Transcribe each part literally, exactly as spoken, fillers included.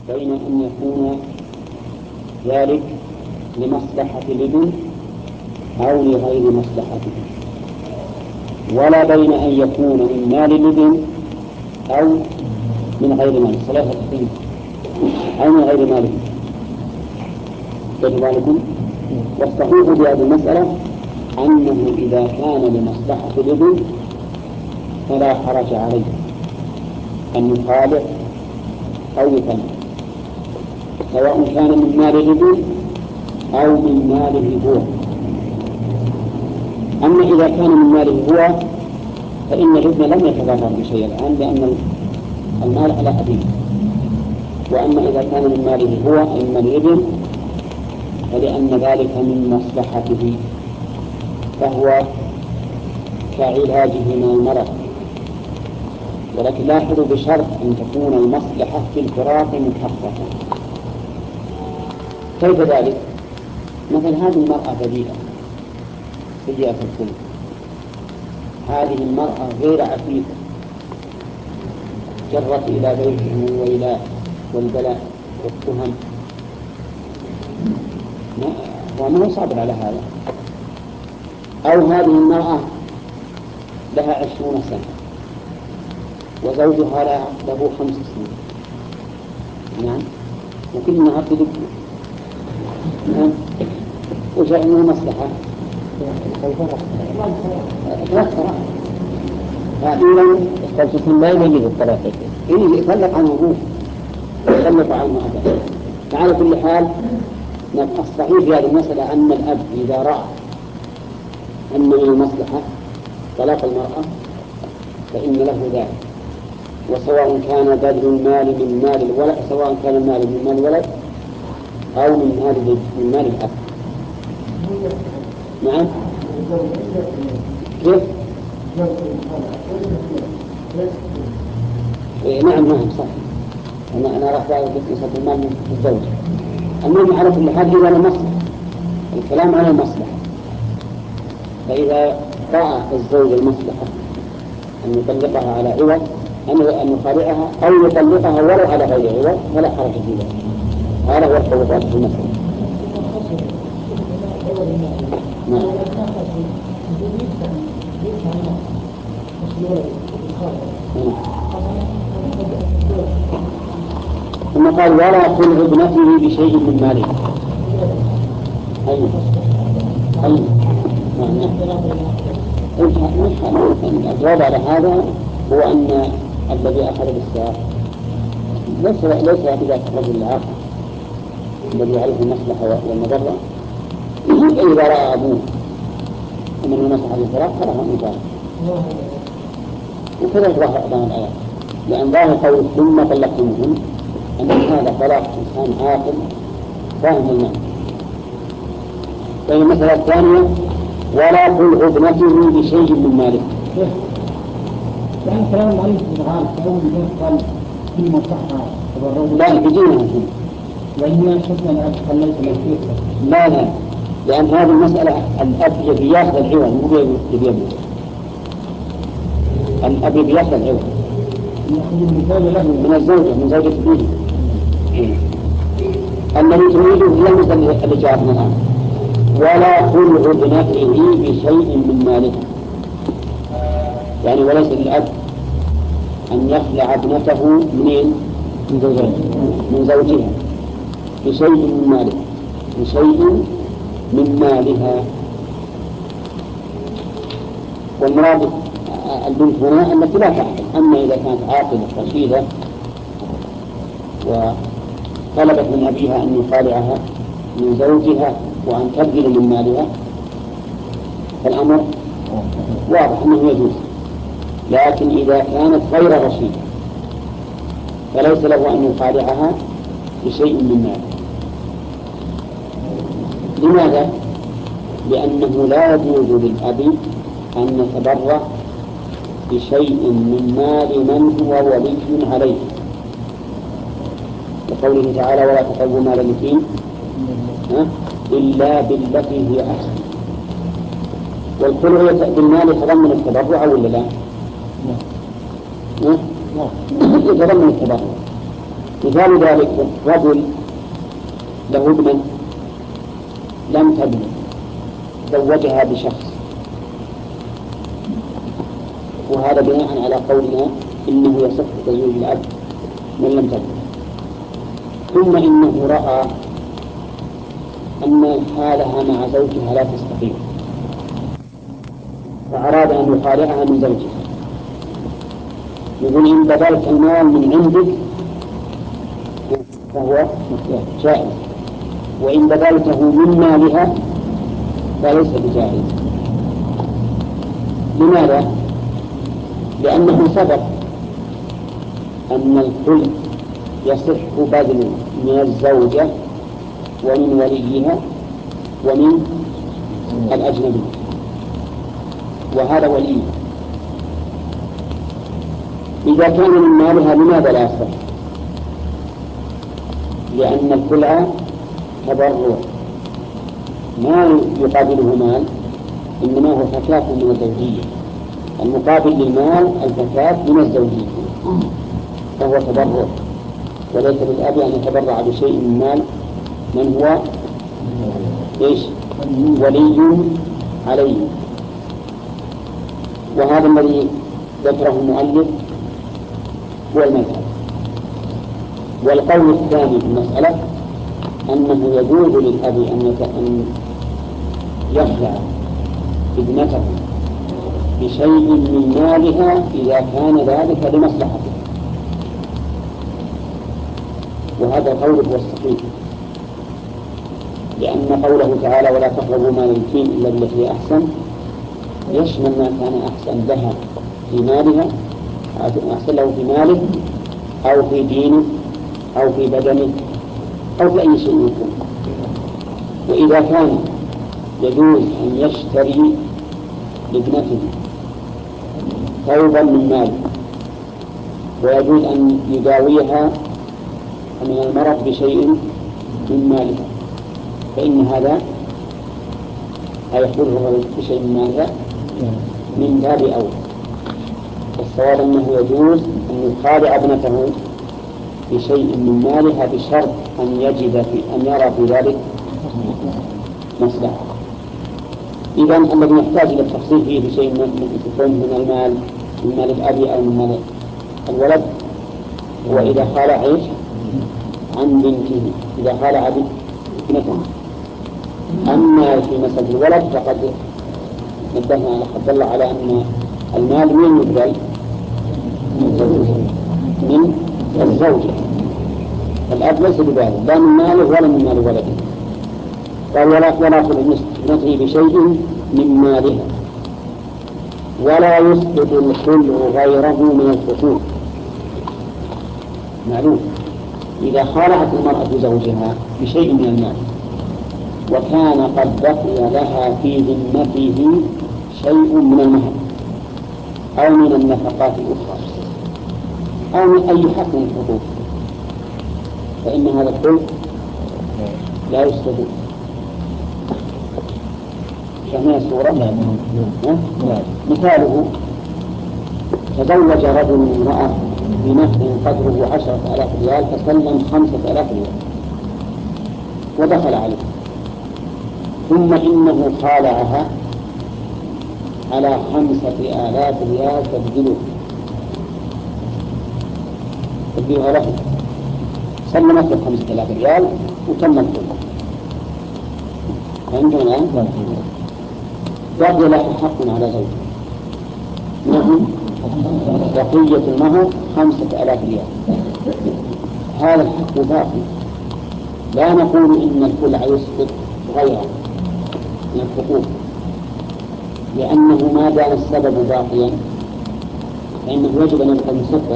بين أن يكون ذلك لمصلحة الابن أو لغير مصلحته، ولا بين أن يكون من مال الابن أو من غير مال صلاة الابن أو من غير ماله. كذلك والصحيح في هذه المسألة أنه إذا كان لمصلحة الابن فلا حرج عليه أن يخالع أو يثنى، سواء كان من مال الابن أو من ماله هو. أما إذا كان من ماله هو فإن الابن لم يتضرر بشيء الآن لأن المال على أبيه، وأما إذا كان من ماله هو أي من الابن فلأن ذلك من مصلحته فهو كعلاجه من المرض، ولكن لاحظوا بشرط أن تكون المصلحة في الفراق محققة. كيف ذلك؟ مثل هذه المرأة بديئة سيئة الخلق، هذه المرأة غير عفيفة جرت إلى بيته وإلى والبلاء والتهم، وما هو صابر على هذا. أو هذه المرأة لها عشرون سنة وزوجها له خمس سنين، نعم، وكل نهار تدق، نعم، وجاء منه مصلحة فإذا الخمسين لا يميز الطلاق، إيه يطلق عنه أبوه يطلق عنه أبوه. فعلى كل حال الصحيح في هذه المسألة أن الأب إذا رأى أن من المصلحة طلاق المرأة فإن له ذلك، وسواء كان بذل المال من مال الولد، سواء كان المال من مال الولد أو من مال من مال الأب. نعم، كيف؟ إيه نعم نعم صح. أنا أنا راح أقول قصة المال من الزوج. المهم على كل حال هي المصلحة، الكلام عن المصلحة. فإذا رأى الزوج المصلحة أن يطلقها على عوض أن يخالعها أو يطلقها ولو على غير عوض فلا حرج في ذلك. هذا هو التوقف في المسألة. نعم. ثم قال ولا خلع ابنته بشيء من ماله. أيوه أيوه الجواب على هذا هو أن الذي أخذ بالساق ليس ليس بذاك الرجل العاقل الذي يعرف المصلحة والمضرة. إذا رأى أبوه ومن المصلحة الفراق فله مفارق، وكذا ظاهر أمام الآيات، لأن ظاهر قول ثم طلقتموهن أن هذا طلاق إنسان عاقل فاهم المعنى. والمسألة الثانية ولا خلع ابنته بشيء من ماله. يعني كلام المؤلف تعالى كلام الجنس قال في مصلحة لا بدينها وإنما شفنا الأب خليت الأخير. لا لا، لأن هذه المسألة الأب يبي يأخذ العوض مو يبي يبي الأب يبي يأخذ العوض من الزوجة من زوجة ابنه. الذي تريده هي المسألة اللي جاءتنا الآن ولا خلع ابنته بشيء من ماله، يعني وليس للأب أن يخلع ابنته منين؟ من زوجها من زوجها بشيء من ماله بشيء من مالها. والمراد البنت هنا التي لا تعقل. أما إذا كانت عاقلة رشيدة وطلبت من أبيها أن يخالعها من زوجها وأن تبذل من مالها فالأمر واضح أنه يجوز. لكن إذا كانت غير رشيدة فليس له أن يخالعها بشيء من ماله. لماذا؟ لأنه لا يجوز للأب أن يتبرع بشيء من مال من هو ولي عليه، وقوله تعالى ولا تقربوا مال اليتيم إلا بالتي هي أحسن. والخلع بالمال يتضمن التبرع ولا لا؟ يتضمن التبرع، مثال ذلك رجل له ابنة لم تبلغ زوجها بشخص، وهذا بناء على قولنا إنه يصح تزويج الأب من لم تبلغ. ثم إنه رأى أن حالها مع زوجها لا تستقيم، فأراد أن يخالعها من زوجها، يقول إن بذلت المال من عندك فهو جائز، وإن بذلته من مالها فليس بجائز. لماذا؟ لأنه سبق أن الكل يصح بذل من الزوجة ومن وليها ومن الأجنبي، وهذا ولي. إذا كان من مالها لماذا لا يصح؟ لأن الخلع تبرع ما يقابله مال، إنما هو فكاة من الزوجية، المقابل للمال الفكاة من الزوجية، فهو تبرع، وليس للأب أن يتبرع بشيء من مال من هو إيش؟ ولي عليه. وهذا الذي ذكره المؤلف هو المذهب. والقول الثاني في المسألة أنه يجوز للأب أن يخلع ابنته بشيء من مالها إذا كان ذلك لمصلحته، وهذا قول هو الصحيح، لأن قوله تعالى ولا تقربوا مال اليتيم إلا بالتي هي أحسن يشمل ما كان أحسن لها في مالها، أحسن له في ماله أو في دينه أو في بدنه أو في أي شيء يكون. وإذا كان يجوز أن يشتري لابنته ثوبا من ماله ويجوز أن يداويها من المرض بشيء من مالها، فإن هذا هيحضره بشيء من مالها من باب أول. الصواب أنه يجوز أن يخالع ابنته بشيء من مالها بشرط أن يجد في أن يرى في ذلك مصلحة. إذا الذي يحتاج إلى التفصيل فيه بشيء من المال من مال الأب أو من مال الولد هو إذا خالع إيش عن بنته، إذا خالع بنته. أما في مسألة الولد فقد نبهنا على قد دل على أن المال من يبذل من الزوجة، الأب ليس بذلك لا من ماله ولا من مال ولده. قال ولا ولا تنصي بشيء من مالها ولا يسقط الخلع غيره من الخصوم. معلوم إذا خالعت المرأة زوجها بشيء من المال وكان قد بقي لها في ذمته شيء من المهر أو من النفقات الأخرى أو من أي حق من الحقوق، فإن هذا الخلع لا يسقط. فهنا الصورة مثاله تزوج رجل امرأة بمهر قدره عشرة آلاف ريال فسلم خمسة آلاف ريال ودخل عليه، ثم إنه خالعها على خمسة آلاف ريال تبذله تبذلها له، سلمت له خمسة آلاف ريال وتم الخلع. فهمتم الآن؟ بقي له حق على زوجه، نعم بقية المهر خمسة آلاف ريال، هذا الحق باقي. لا نقول إن الخلع يسقط غيره من الحقوق، لأنه ما دام السبب باقيا فإنه يجب أن يبقى المسبب.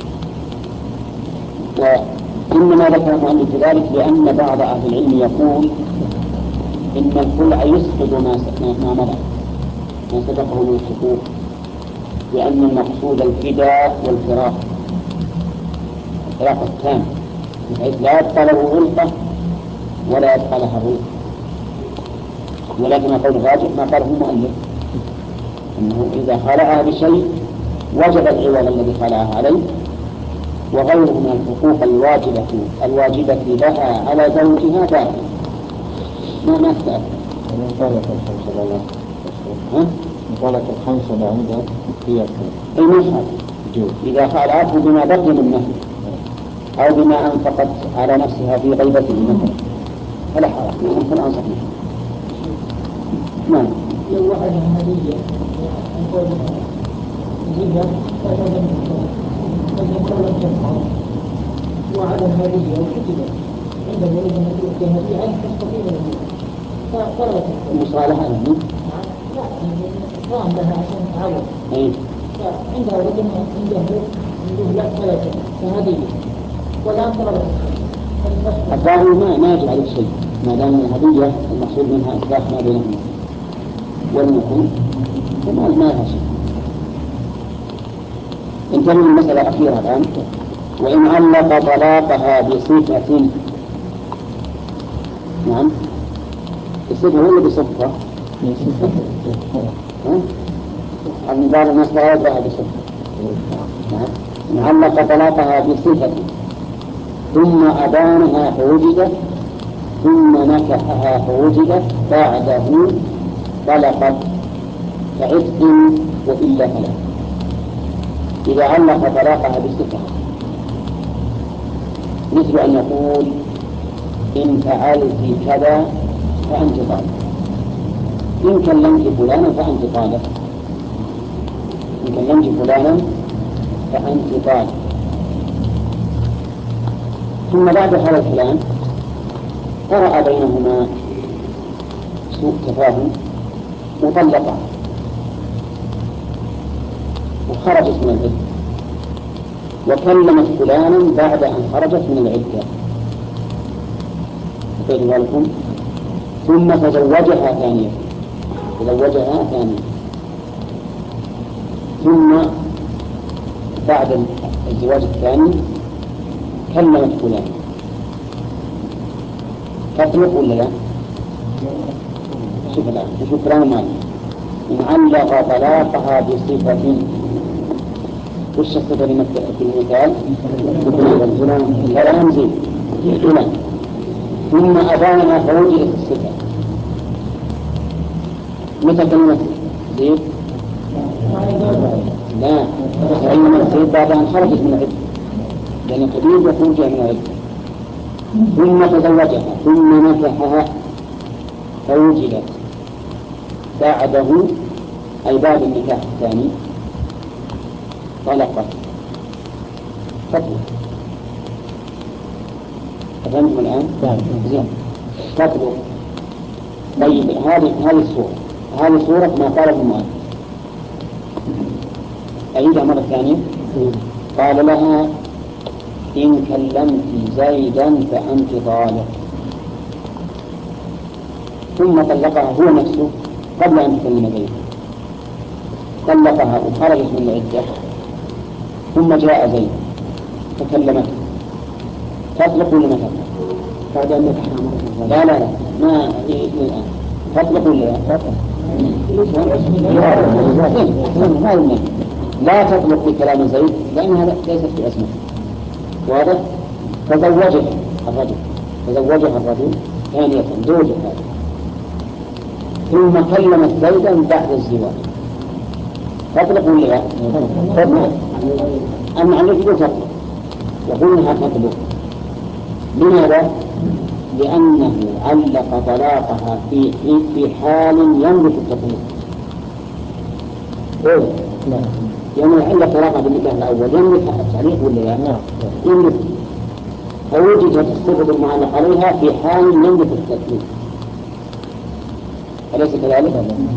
وإنما ذكر المؤلف ذلك لأن بعض أهل العلم يقول إن الخلع يسقط ما مضى ما سبقه من الحقوق، لأن المقصود الفداء والفراق الفراق التام بحيث لا يبقى له غلطة ولا يبقى لها غلطة. ولكن قول الراجح ما قاله المؤلف أنه إذا خلعها بشيء وجب العوض الذي خلعها عليه وغيره من الحقوق الواجبة الواجبة لها على زوجها باطل. ما ما تتأثر. طالق الخمسة لا ها؟ طالق الخمسة لا عندها هي أي مشهد إذا فعلته بما بقي من نفسه أو بما أنفقت على نفسها في غيبته مثلا فلا حرج، فلا أنصح منه. نعم. لو واحد هدية زيادة وعلى الهدية وكتبت عندما يريد أن يؤتي هدية تستطيع له فطلبت مصالحة يعني؟ لا إكرام لها عشان تعود. أي. فعندها رجل عنده عنده لا ثلاثة كهدية والآن طلبت الظاهر ما ما يجب عليه شيء ما دام الهدية المقصود منها إصلاح ما بينهما والمكن فما ما لها شيء. انتهي من المسألة الأخيرة الآن. وإن علق طلاقها بصفة. نعم بصفة ولا بصفة؟ عن بعض الناس لا يدرها بصفة. نعم إن علق طلاقها بصفة ثم أبانها فوجدت ثم نكحها فوجدت بعده طلقت كعتق وإلا فلا. إذا علق طلاقها بصفة مثل أن يقول إن فعلت كذا فأنت طالق، إن كلمت فلانا فأنت طالق، إن كلمت فلانا فأنت طالق. ثم بعد هذا الكلام قرأ بينهما سوء تفاهم وطلقها وخرجت من العدة وكلمت فلانا بعد أن خرجت من العدة لكم ثم تزوجها ثانية تزوجها ثانية ثم بعد الزواج الثاني كلمت فلان تطلق ولا لا؟ شوف الآن شوف كلام مالك. إن علق طلاقها بصفة وش الصفة في المثال؟ كلام زيد فلان ثم أبانها فوجدت الصفة. متى كلمة زيد؟ لا كلمة زيد بعد أن خرجت من العدة لأن القديم يكون جاء من العدة ثم تزوجها ثم نكحها فوجدت بعده أي بعد النكاح الثاني طلقت تطلق. فهمتم الآن؟ زين تطلق. طيب هذه هذه الصورة هذه صورة ما قاله المؤلف. أعيدها مرة ثانية. قال لها إن كلمت زيدا فأنت طالق ثم طلقها هو نفسه قبل أن تكلم زيدا طلقها وخرجت من العدة ثم جاء زيد فكلمته تطلق ولا ما تطلق؟ بعد أن نكحها لا لا لا ما الآن تطلق ولا لا؟ تطلق. لا تطلق بكلام زيد لأنها ليست في اسمه. واضح؟ تزوجها الرجل تزوجها الرجل ثانية زوجها ثم كلمت زيدا بعد الزواج تطلق ولا لا؟ تطلق. أما عنك يقول تطلق يقول إنها تطلق. لماذا؟ لأنه علق طلاقها في في حال يملك التطليق. إيه؟ لا. يعني علق طلاقها بالنكاح الأول يملك التعليق ولا لا؟ نعم. يملك. فوجدت الصفة المعلق عليها في حال يملك التطليق. أليس كذلك؟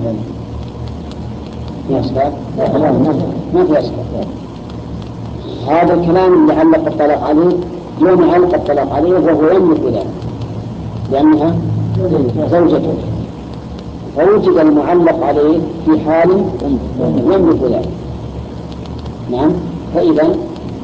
في أسباب؟ ما في أسباب. هذا الكلام اللي علق الطلاق عليه يوم علق الطلاق عليه وهو يملك ذلك لأنها زوجته فوجد المعلق عليه في حال يملك ذلك. نعم. فإذا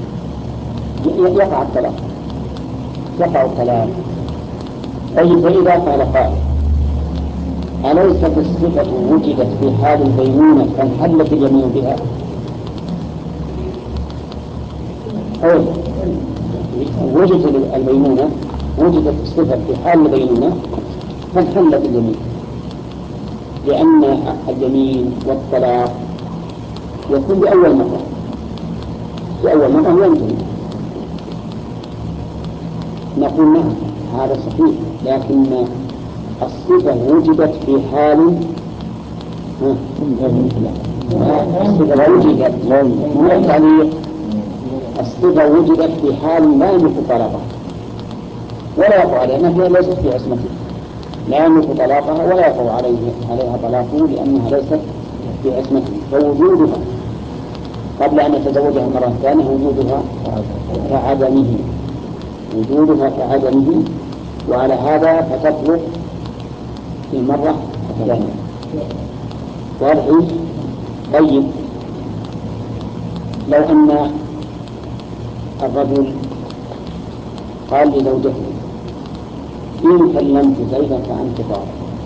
يقع الطلاق يقع الطلاق. طيب فإذا قال قائل أليست الصفة وجدت في حال البينونة فانحلت اليمين بها؟ أو وجدت البينونة، وجدت الصفة في حال البينونة فانحلت اليمين، لأن اليمين والطلاق يكون بأول مرة، بأول مرة ينتهي. نقول نعم هذا صحيح، لكن الصفة وجدت في حال الصفة وجدت من التعليق، الصفة وجدت في حال لا يملك طلاقها ولا يقع عليها، لأنها ليست في عصمته، لا يملك طلاقها ولا يقع عليه عليها طلاقه لأنها ليست في عصمته، فوجودها قبل أن يتزوجها مرة ثانية وجودها كعدمه، وجودها كعدمه، وعلى هذا فتطلق في المرة الثانية. واضح؟ طيب لو أن الرجل قال لزوجته إن كلمت زيدا فأنت طالق،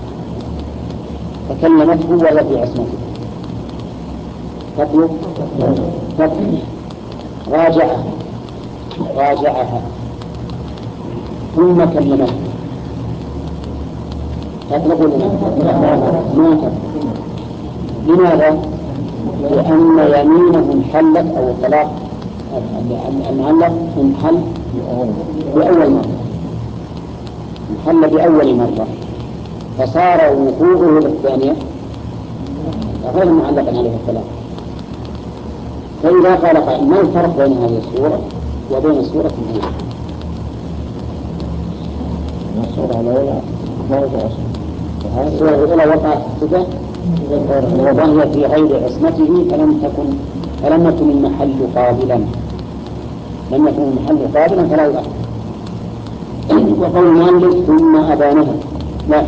فكلمته ولا في عصمته، تطلق تطلق راجعها راجعها ثم كلمته تطلق ولا ما تطلق؟ لماذا؟ لأن يمينه انحلت أو الطلاق المعلق انحل بأول مرة، انحل بأول مرة، فصار وقوعه للثانية غير معلقا عليه الطلاق. فإذا قال قائل ما الفرق بين هذه الصورة وبين الصورة الأولى؟ الصورة الأولى ما وقع الصورة الأولى وقعت صفة وهي في غير عصمته فلم تكن فلم يكن المحل قابلا، لم يكن المحل قابلا فلا يؤخر. وقول المؤلف ثم أبانها، لا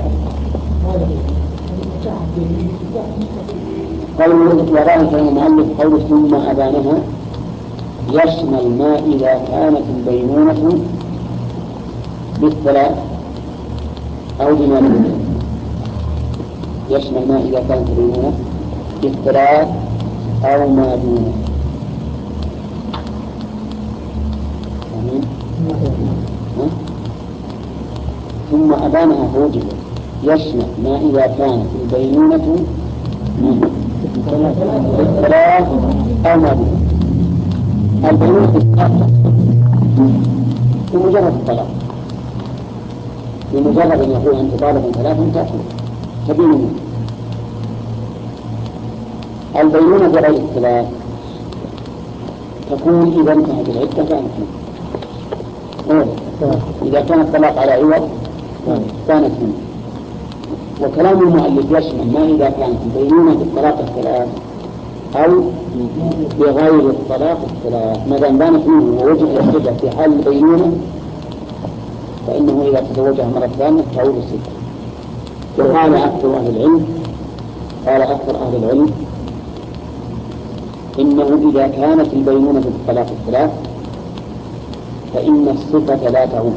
قول وذلك المؤلف قول ثم أبانها يشمل ما إذا كانت البينونة بالثلاث أو بما دونه، يشمل ما إذا كانت البينونة بالثلاث أو ما دونه. ثم أبانها فوجد يشمل ما إذا كانت البينونة بالثلاث أو ما دونه. البينونة بالثلاث بمجرد الطلاق، بمجرد أن يقول أنت طالب ثلاثا تبينه. البينونة بغير الثلاث تكون إذا انتهت العدة كانت منه، إذا كان الطلاق على عوض كانت منه. وكلام المؤلف يشمل ما إذا كانت البينونة بالطلاق الثلاث أو بغير الطلاق الثلاث، ما دام بانت منه ووجد الصفة في حال البينونة فإنه إذا تزوجها مرة ثانية تعود الصفة. وقال أكثر أهل العلم قال أكثر أهل العلم إنه إذا كانت البينونة بالطلاق الثلاث فإن الصفة لا تعود.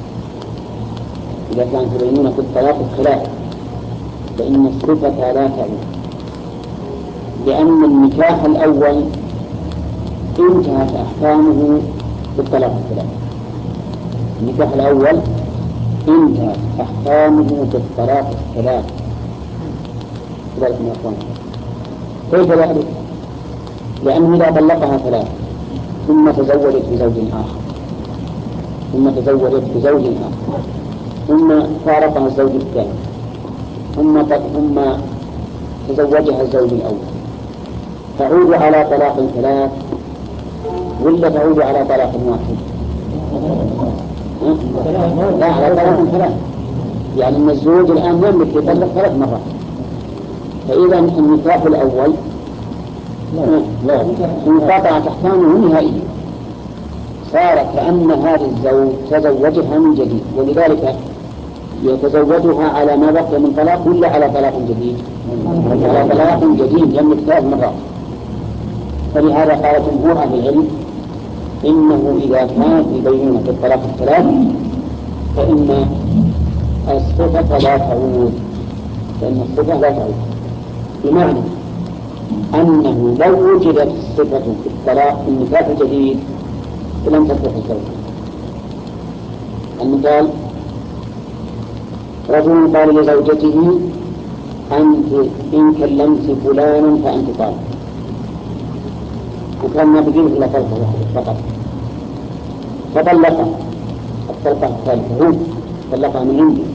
إذا كانت البينونة بالطلاق الثلاث فإن الصفة لا تعود، لأن النكاح الأول انتهت أحكامه بالطلاق الثلاث. النكاح الأول انتهت أحكامه بالطلاق الثلاث. ذلك من أخوانه كيف ذلك؟ لأنه إذا طلقها ثلاث ثم تزوجت بزوج آخر ثم تزوجت بزوج آخر ثم فارقها الزوج الثاني ثم ثم تزوجها الزوج الأول، تعود على طلاق ثلاث ولا تعود على طلاق واحد؟ لا، على طلاق ثلاث. يعني أن الزوج الآن يملك يطلق ثلاث مرات، فإذا النكاح الأول لا انقطعت أحكامه نهائيا، صار كأن هذا الزوج تزوجها من جديد، ولذلك يتزوجها على ما بقي من طلاق ولا على طلاق جديد؟ على طلاق جديد يملك ثلاث مرات. فلهذا قال جمهور أهل العلم إنه إذا كانت البينونة في الطلاق الثلاث فإن الصفة لا تعود، فإن الصفة لا تعود، بمعنى أنه لو وجدت الصفة في الطلاق في النكاح الجديد لم تصلح الزوجة. المثال: رجل قال لزوجته: أنت إن كلمت فلانا فأنت طالق، وكان ما بقيه إلا طلقة واحدة فقط، فطلقها الطلقة الثالثة، هو طلقها من عنده،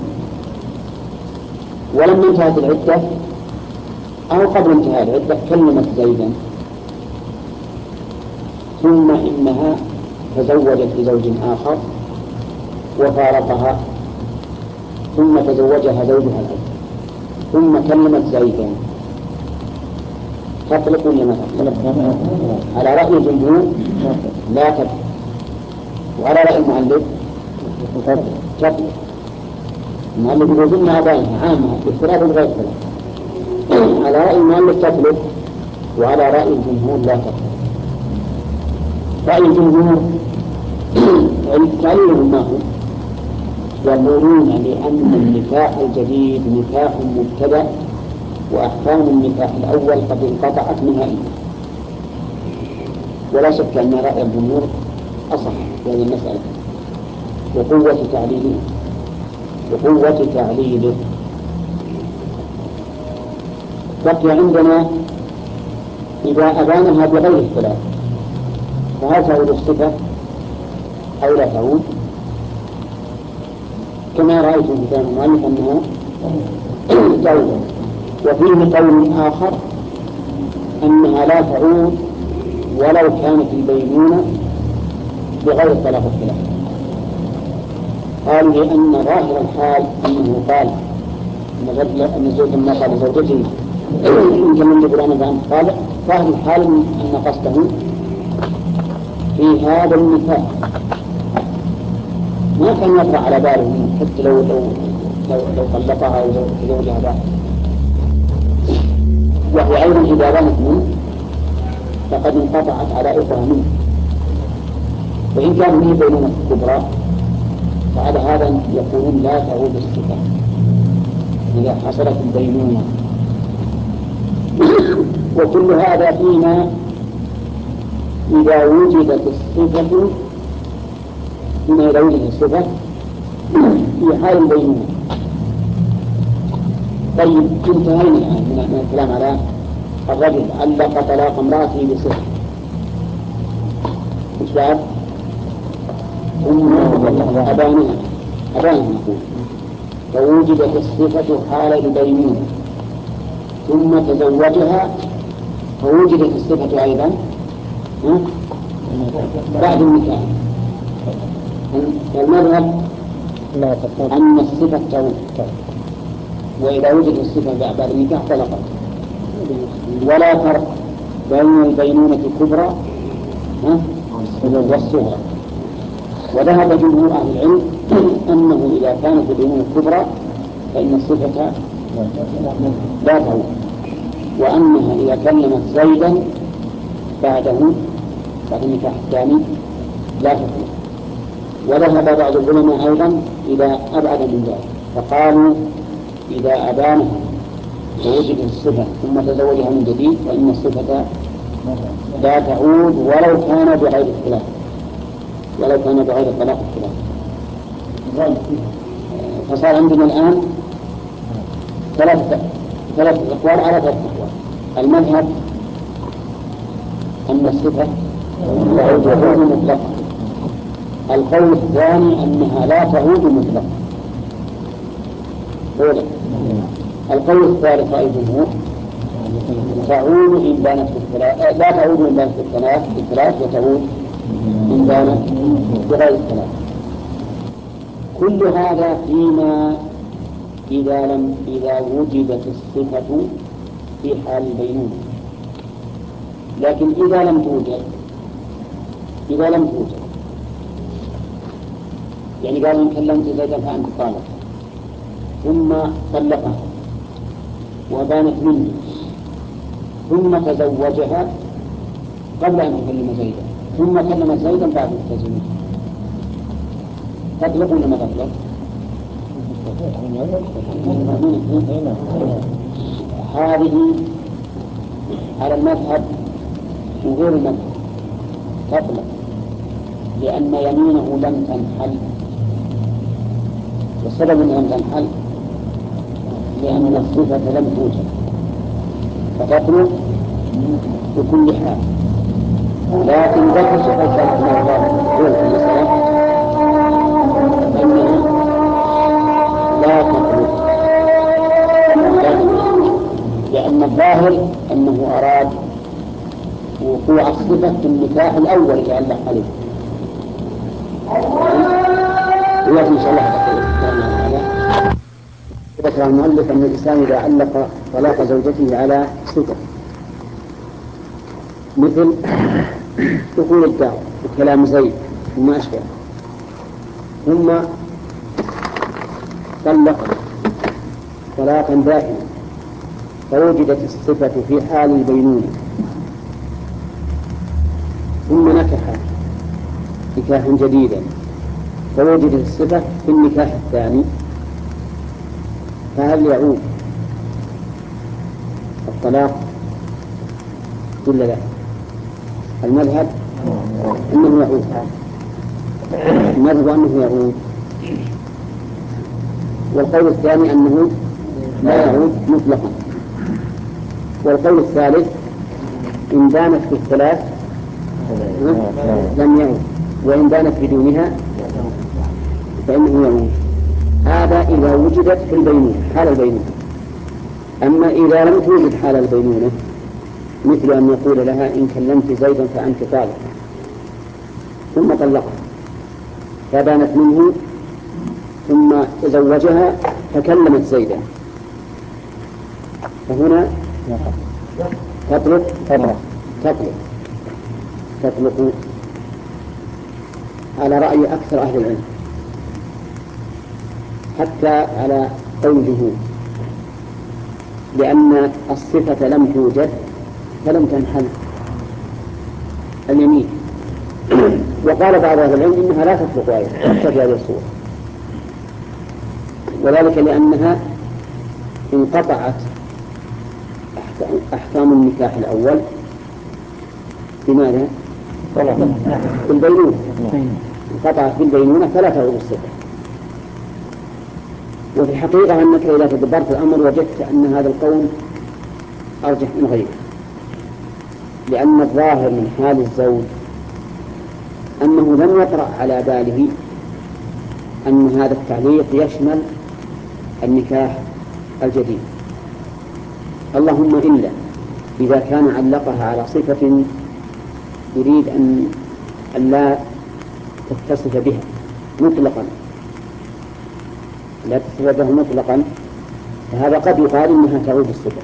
ولما انتهت العدة أو قبل انتهاء العدة كلمت زيدا، ثم إنها تزوجت بزوج آخر وفارقها، ثم تزوجها زوجها الأول، ثم كلمت زيدا، تطلق ولا ما تطلق؟ على رأي الجمهور لا تطلق، وعلى رأي المؤلف تطلق. المؤلف يقول إنها باينة عامة باختلاف غير اختلاف. على رأي المؤلف تطلق، وعلى رأي الجمهور لا تطلق. رأي الجمهور تعليلهم ما هو؟ يقولون لأن النكاح الجديد نكاح مبتدأ، وأحكام النكاح الأول قد انقطعت نهائيا. ولا شك أن رأي الجمهور أصح في هذه المسألة، وقوة تعليله وقوة تعليله بقي عندنا إذا أبانها بغير اختلاف، فهل تعود الصفة أو لا تعود؟ كما رأيت في كتاب المؤلف أنها تعود. وفيه قول آخر أنها لا تعود ولو كانت البينونة بغير الطلاق اختلاف. قالوا لأن ظاهر الحال أنه قال أن الزوج لما قال لزوجته إن كان من فلان فأنت طالق، ظاهر الحال أن قصده في هذا النكاح ما كان يطرأ على باله حتى لو لو لو, لو طلقها أو تزوجها بعد. وهي أيضا إذا بانت منه فقد انقطعت علائقها منه، وإن كان به بينونة كبرى فعلى هذا يقولون لا تعود الصفة إذا حصلت البينونة. وكل هذا فيما إذا وجدت الصفة فيما إذا وجدت الصفة في حال البينونة. طيب انتهينا الآن من الكلام على الرجل علق طلاق امرأته بصفة، إيش بعد؟ ثم أبانها أبانها نقول فوجدت الصفة حال البينونة، ثم تزوجها فوجدت الصفة أيضا بعد النكاح. المذهب أن الصفة تعود، وإذا وجدت الصفة بعد النكاح طلقت، ولا فرق بين البينونة الكبرى والصغرى. وذهب جمهور أهل العلم أنه إذا كانت البينونة الكبرى فإن الصفة لا تعود، وأنها إذا كلمت زيدا بعده بعد النكاح الثاني لا تطلق. وذهب بعض العلماء أيضا إلى أبعد من ذلك، فقالوا إذا أبانها ووجدت الصفة ثم تزوجها من جديد فإن الصفة لا تعود ولو كان بغير اختلاف، ولو كان بغير طلاق اختلاف. فصار عندنا الآن ثلاثة ثلاثة أقوال على ثلاثة أقوال. المذهب أن الصفة تعود مطلقا، القول الثاني أنها لا تعود مطلقا، القول الثالث رأي الجمهور تعود إن بانت بالثلاث، لا تعود إن بانت بالثلاث وتعود إن بانت بغير الثلاث. كل هذا فيما إذا لم إذا وجدت الصفة في حال البينونة. لكن إذا لم توجد إذا لم توجد يعني قال إن كلمت زيدا فأنت طالق، ثم طلقها وبانت منه، ثم تزوجها قبل أن يكلم زيدا، ثم كلم زيدا بعد التزويج، تطلق ولا ما تطلق؟ هذه على المذهب وغير المذهب تطلق، لأن يمينه لم تنحل. والسبب أنها لم تنحل لأن الصفة لم توجد فتطلق بكل حال. لكن ذكر سبحانه وتعالى في المسألة أنها لا تطلق، لأن الظاهر أنه أراد وقوع الصفة في النكاح الأول اللي علق عليه. ويأتي إن شاء الله ذكر المؤلف أن الإنسان إذا علق طلاق زوجته على صفة مثل دخول الدار وكلام زيد وما أشبه، ثم طلق طلاقا دائما فوجدت الصفة في حال البينونة، ثم نكح نكاحا جديدا فوجدت الصفة في النكاح الثاني، فهل يعود الطلاق ولا لا؟ المذهب أنه يعود، المذهب أنه يعود، والقول الثاني أنه لا يعود مطلقا، والقول الثالث إن دانت في الثلاث لم يعود، وإن دانت بدونها فإنه يعود. هذا إذا وجدت في البينونة حال البينونة. أما إذا لم توجد حال البينونة مثل أن يقول لها إن كلمت زيدا فأنت طالق ثم طلقها فبانت منه ثم تزوجها فكلمت زيدا، فهنا تطلق تطلق تطلق على رأي أكثر أهل العلم، حتى على قول الجمهور، لأن الصفة لم توجد فلم تنحل اليمين. وقال بعض أهل العلم إنها لا تطلق أيضا حتى في هذه الصورة، وذلك لأنها انقطعت أحكام النكاح الأول بماذا؟ بالبينونة، انقطعت بالبينونة فلا تعود الصفة. وفي الحقيقة أنك إذا تدبرت الأمر وجدت أن هذا القول أرجح من غيره، لأن الظاهر من حال الزوج أنه لم يطرأ على باله أن هذا التعليق يشمل النكاح الجديد، اللهم إلا إذا كان علقها على صفة يريد أن لا تتصف بها مطلقا، لا تتصف بها مطلقا، فهذا قد يقال إنها تعود الصفة.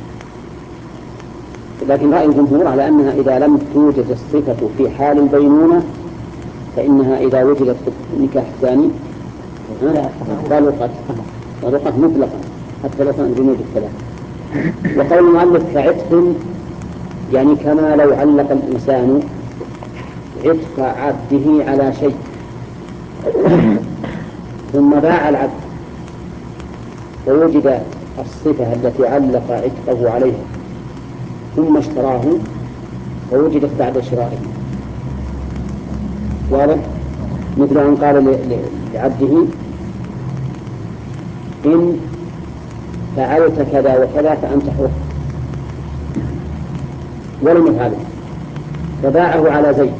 لكن رأي الجمهور على أنها إذا لم توجد الصفة في حال البينونة فإنها إذا وجدت في النكاح الثاني طلقت طلقت مطلقا حتى لو كان جنود الثلاث. وقول المؤلف كعتق يعني كما لو علق الإنسان عتق عبده على شيء ثم باع العبد ووجد الصفة التي علق عتقه عليها ثم اشتراه ووجدت بعد شرائه، واضح؟ مثل أن قال لعبده إن فعلت كذا وكذا فأنت حر، ولم يفعله فباعه على زيد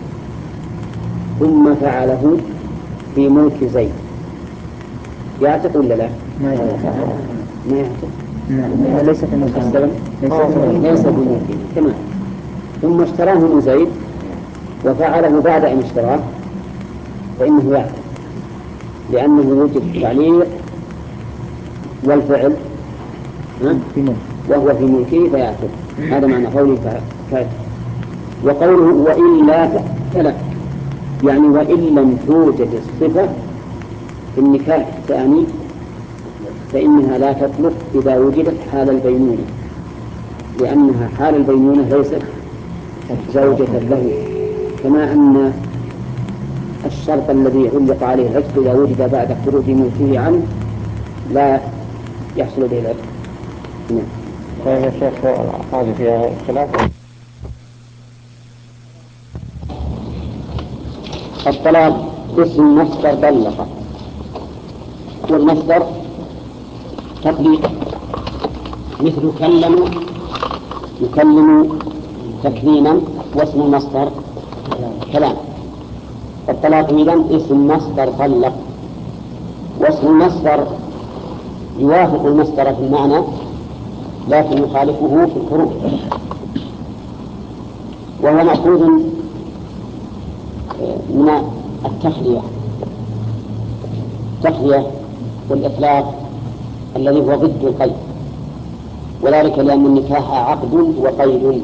ثم فعله في ملك زيد، يعتق ولا لا؟ ما يعتق. ما يعتق. ليس في ملكه. ليس في ملكه تمام. ثم اشتراه من زيد وفعله بعد أن اشتراه فإنه يعتق، لأنه وجد التعليق والفعل وهو في ملكه فيعتق. هذا معنى قوله فعتق. وقوله وإلا فلا يعني وإن لم توجد الصفة في النكاح الثاني فإنها لا تطلق إذا وجدت حال البينونة، لأنها حال البينونة ليست زوجة له، كما أن الشرط الذي علق عليه العتق إذا وجد بعد خروج ملكه عنه لا يحصل به العتق. طيب يا شيخ هذه فيها خلاف. الطلاق اسم مصدر طلق، والمصدر تطليق، مثل كلم يكلم تكليما، واسم المصدر كلام. الطلاق إذن اسم مصدر طلق، واسم المصدر يوافق المصدر في المعنى لكن يخالفه في الحروف، وهو مأخوذ من التخلية، التخلية والإطلاق الذي هو ضد القيد، وذلك لأن النكاح عقد وقيد،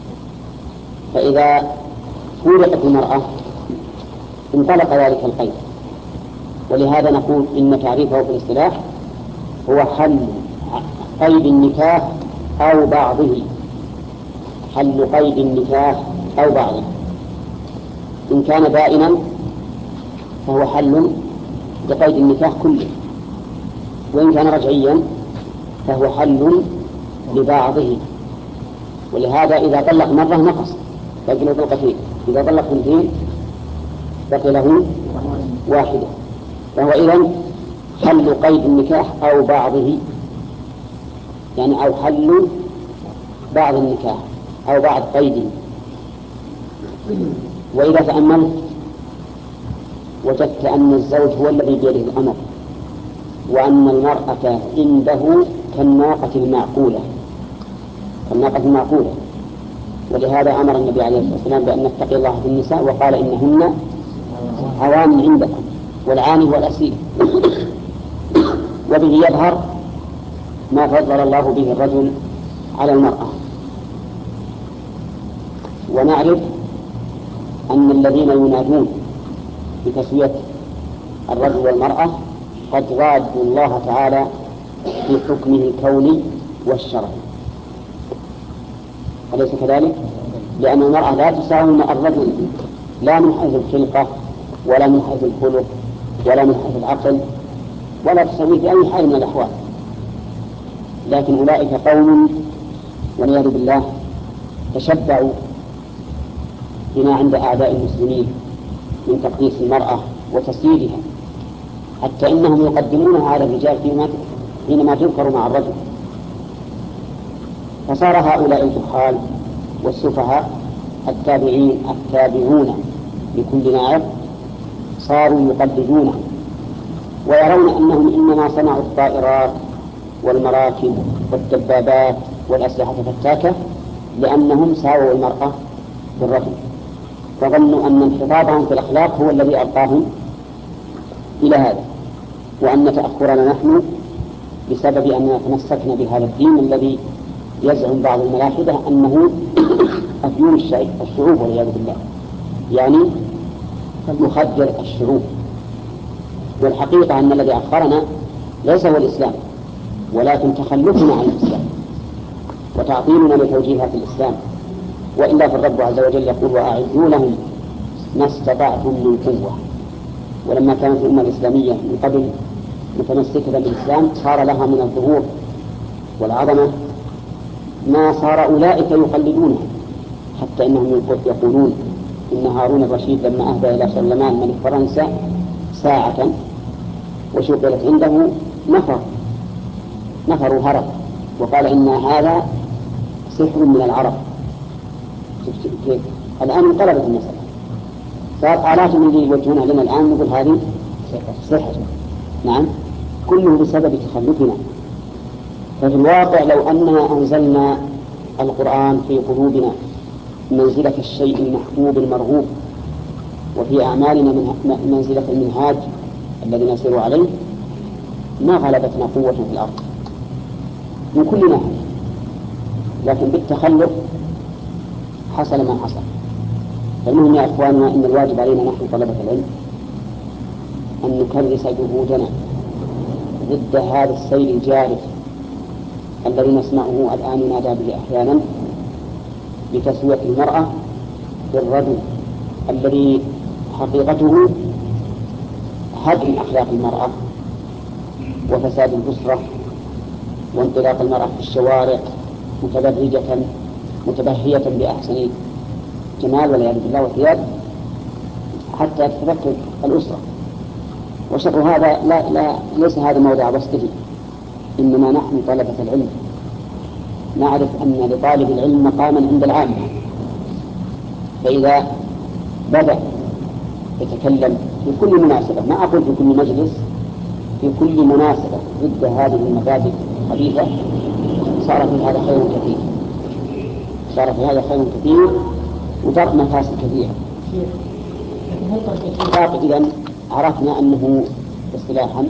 فإذا فورقت المرأة انطلق ذلك القيد، ولهذا نقول إن تعريفه في الاصطلاح هو حل قيد النكاح أو بعضه، حل قيد النكاح أو بعضه. إن كان بائنا فهو حل لقيد النكاح كله، وإن كان رجعيا فهو حل لبعضه. ولهذا إذا طلق مرة نقص بقي له طلقتين، إذا طلق اثنتين بقي له واحدة، فهو إذن حل قيد النكاح أو بعضه، يعني أو حل بعض النكاح أو بعض قيده. وإذا تأملت وجدت أن الزوج هو الذي بيده الأمر، وأن المرأة عنده كالناقة المعقولة، كالناقة المعقولة، ولهذا أمر النبي عليه الصلاة والسلام بأن نتقي الله في النساء وقال إنهن عوان عندكم، والعاني هو الأسير. وبه يظهر ما فضل الله به الرجل على المرأة. ونعرف أن الذين ينادون بتسوية الرجل والمرأة قد غادوا الله تعالى في حكمه الكوني والشرعي، أليس كذلك؟ لأن المرأة لا تساوي مع الرجل لا من حيث الخلقة ولا من حيث الخلق ولا من حيث العقل، ولا تساوي في أي حال من الأحوال. لكن أولئك قوم والعياذ بالله تشبعوا بما عند أعداء المسلمين من تقديس المرأة وتسييرها، حتى إنهم يقدمونها على الرجال حينما تذكر مع الرجل. فصار هؤلاء الجهال والسفهاء التابعين التابعون لكل ناعق صاروا يقلدونه، ويرون أنهم إنما صنعوا الطائرات والمراكب والدبابات والأسلحة الفتاكة لأنهم ساووا المرأة بالرجل، فظنوا أن انحطاطهم في الأخلاق هو الذي ألقاهم إلى هذا، وأن تأخرنا نحن بسبب أننا تمسكنا بهذا الدين الذي يزعم بعض الملاحدة أنه أفيون الشعوب والعياذ بالله، يعني مخدر الشعوب. والحقيقة أن الذي أخرنا ليس هو الإسلام، ولكن تخلفنا عن الإسلام وتعطيلنا لتوجيهات الإسلام. وإلا فالرب عز وجل يقول وأعدوا لهم ما استطعتم من قوة. ولما كانت الأمة الإسلامية من قبل متمسكة بالإسلام صار لها من الظهور والعظمة ما صار أولئك يقلدونه، حتى إنهم يقولون إن هارون الرشيد لما أهدى إلى سلمان ملك فرنسا ساعة وشغلت عنده نفر نفر هرب وقال إن هذا سحر من العرب. كيف الآن انقلبت المسألة، صار آلاف من اللي يوجهونها لنا الآن نقول هذه سحر. نعم، كله بسبب تخلفنا. ففي الواقع لو أننا أنزلنا القرآن في قلوبنا منزلة الشيء المحبوب المرغوب، وفي أعمالنا من منزلة المنهاج الذي نسير عليه، ما غلبتنا قوة في الأرض من كل ناحية. لكن بالتخلف حصل ما حصل. فالمهم يا أخواننا إن الواجب علينا نحن طلبة العلم أن نكرس جهودنا ضد هذا السيل الجارف الذي نسمعه الآن ينادى به أحيانا بتسوية المرأة بالرجل، الذي حقيقته هدم أخلاق المرأة وفساد الأسرة وانطلاق المرأة في الشوارع متبرجة متبهية بأحسن جمال والعياذ بالله وثياب، حتى تتفكك الأسرة. وشر هذا لا, لا ليس هذا موضع بسطه، إنما نحن طلبة العلم نعرف أن لطالب العلم مقاما عند العامة، فإذا بدأ يتكلم في كل مناسبة، ما أقول في كل مجلس، في كل مناسبة ضد هذه المبادئ الخبيثة، صار في هذا خير كثير، صار في هذا خير كثير ودرء مفاسد كثيرة. إذن عرفنا أنه اصطلاحا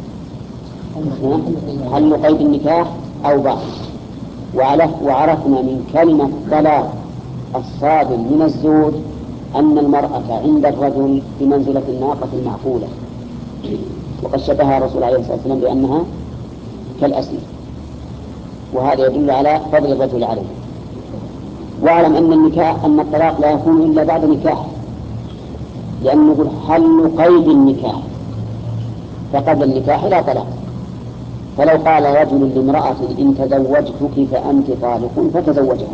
حل قيد النكاح أو بعض، وعرفنا من كلمة طلاق الصادم من الزوج أن المرأة عند الرجل بمنزلة الناقة المعقولة، وقد شبهها الرسول عليه الصلاة والسلام بأنها كالأسير، وهذا يدل على فضل الرجل عليه. واعلم أن النكاح أن الطلاق لا يكون إلا بعد نكاح، لأنه يقول حل قيد النكاح، فقبل النكاح لا طلاق. فلو قال رجل لامرأة إن تزوجتك فأنت طالق فتزوجها،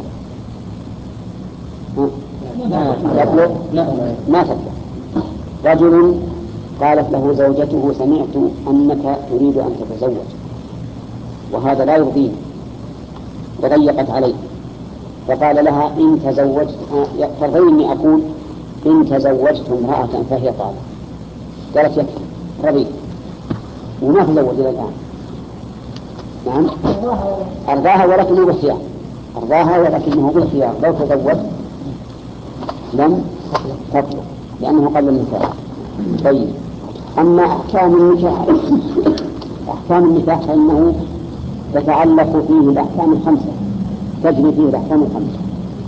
يطلق؟ ما تطلق. رجل قالت له زوجته سمعت أنك تريد أن تتزوج وهذا لا يرضيني، وضيقت عليه، فقال لها إن تزوجت، فرضيني أقول إن تزوجت امرأة فهي طالق، قالت يكفي رضي وما تزوج إلى الآن. نعم أرضاها ولكنه بالخيار، أرضاها ولكنه بالخيار، لو تزوج لم تطلق لأنه قبل النكاح. طيب، أما أحكام النكاح أحكام النكاح فإنه تتعلق فيه الأحكام الخمسة، تجري فيه الأحكام الخمسة،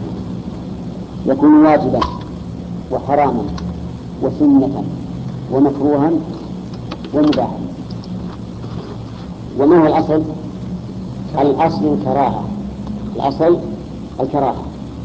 يكون واجبا وحراما وسنة ومكروها ومباحا. وما هو الأصل؟ الأصل الكراهة، الأصل الكراهة.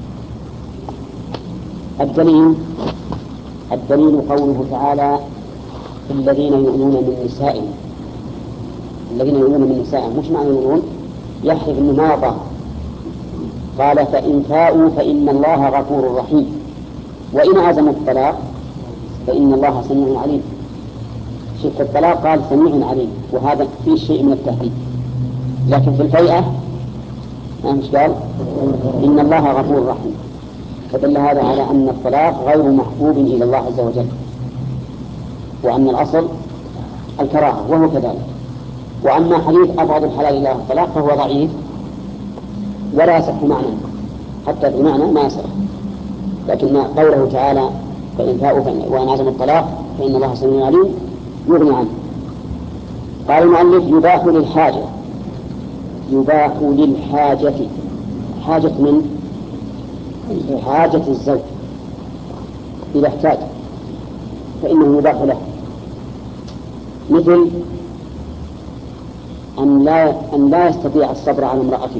الدليل الدليل قوله تعالى الذين يؤمنون من نسائهم، الذين يؤمنون من نسائهم، مش معنى يؤمنون يحرف النماضة. قال فإن فاءوا فإن الله غفور رحيم، وإن عزموا الطلاق فإن الله سميع عليم. في الطلاق قال سميع عليم، وهذا فيه شيء من التهديد. لكن في الفيئة مش قال إن الله غفور رحيم، فدل هذا على أن الطلاق غير محبوب إلى الله عز وجل، وأن الأصل الكراهة، وهو كذلك. وأما حديث أبغض الحلال إلى الطلاق فهو ضعيف ولا يصح معنى، حتى بمعنى ما يصح. لكن قوله تعالى فإن فاءوا وإن عزموا الطلاق فإن الله سميع عليم يغني عنه. قال المؤلف يباح للحاجة، يباح للحاجة، حاجة من حاجة الزوج إذا احتاج فإنه يباح له، مثل أن لا, أن لا يستطيع الصبر على امرأته،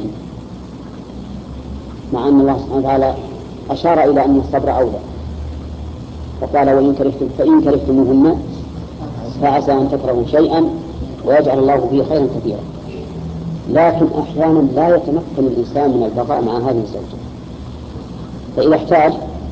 مع أن الله سبحانه وتعالى أشار إلى أن الصبر أولى، فقال وإن كرهتم فإن كرهتموهن فعسى أن تكرهوا شيئا ويجعل الله فيه خيرا كثيرا. لكن أحيانا لا يتمكن الإنسان من البقاء مع هذه الزوجة، فإذا احتاج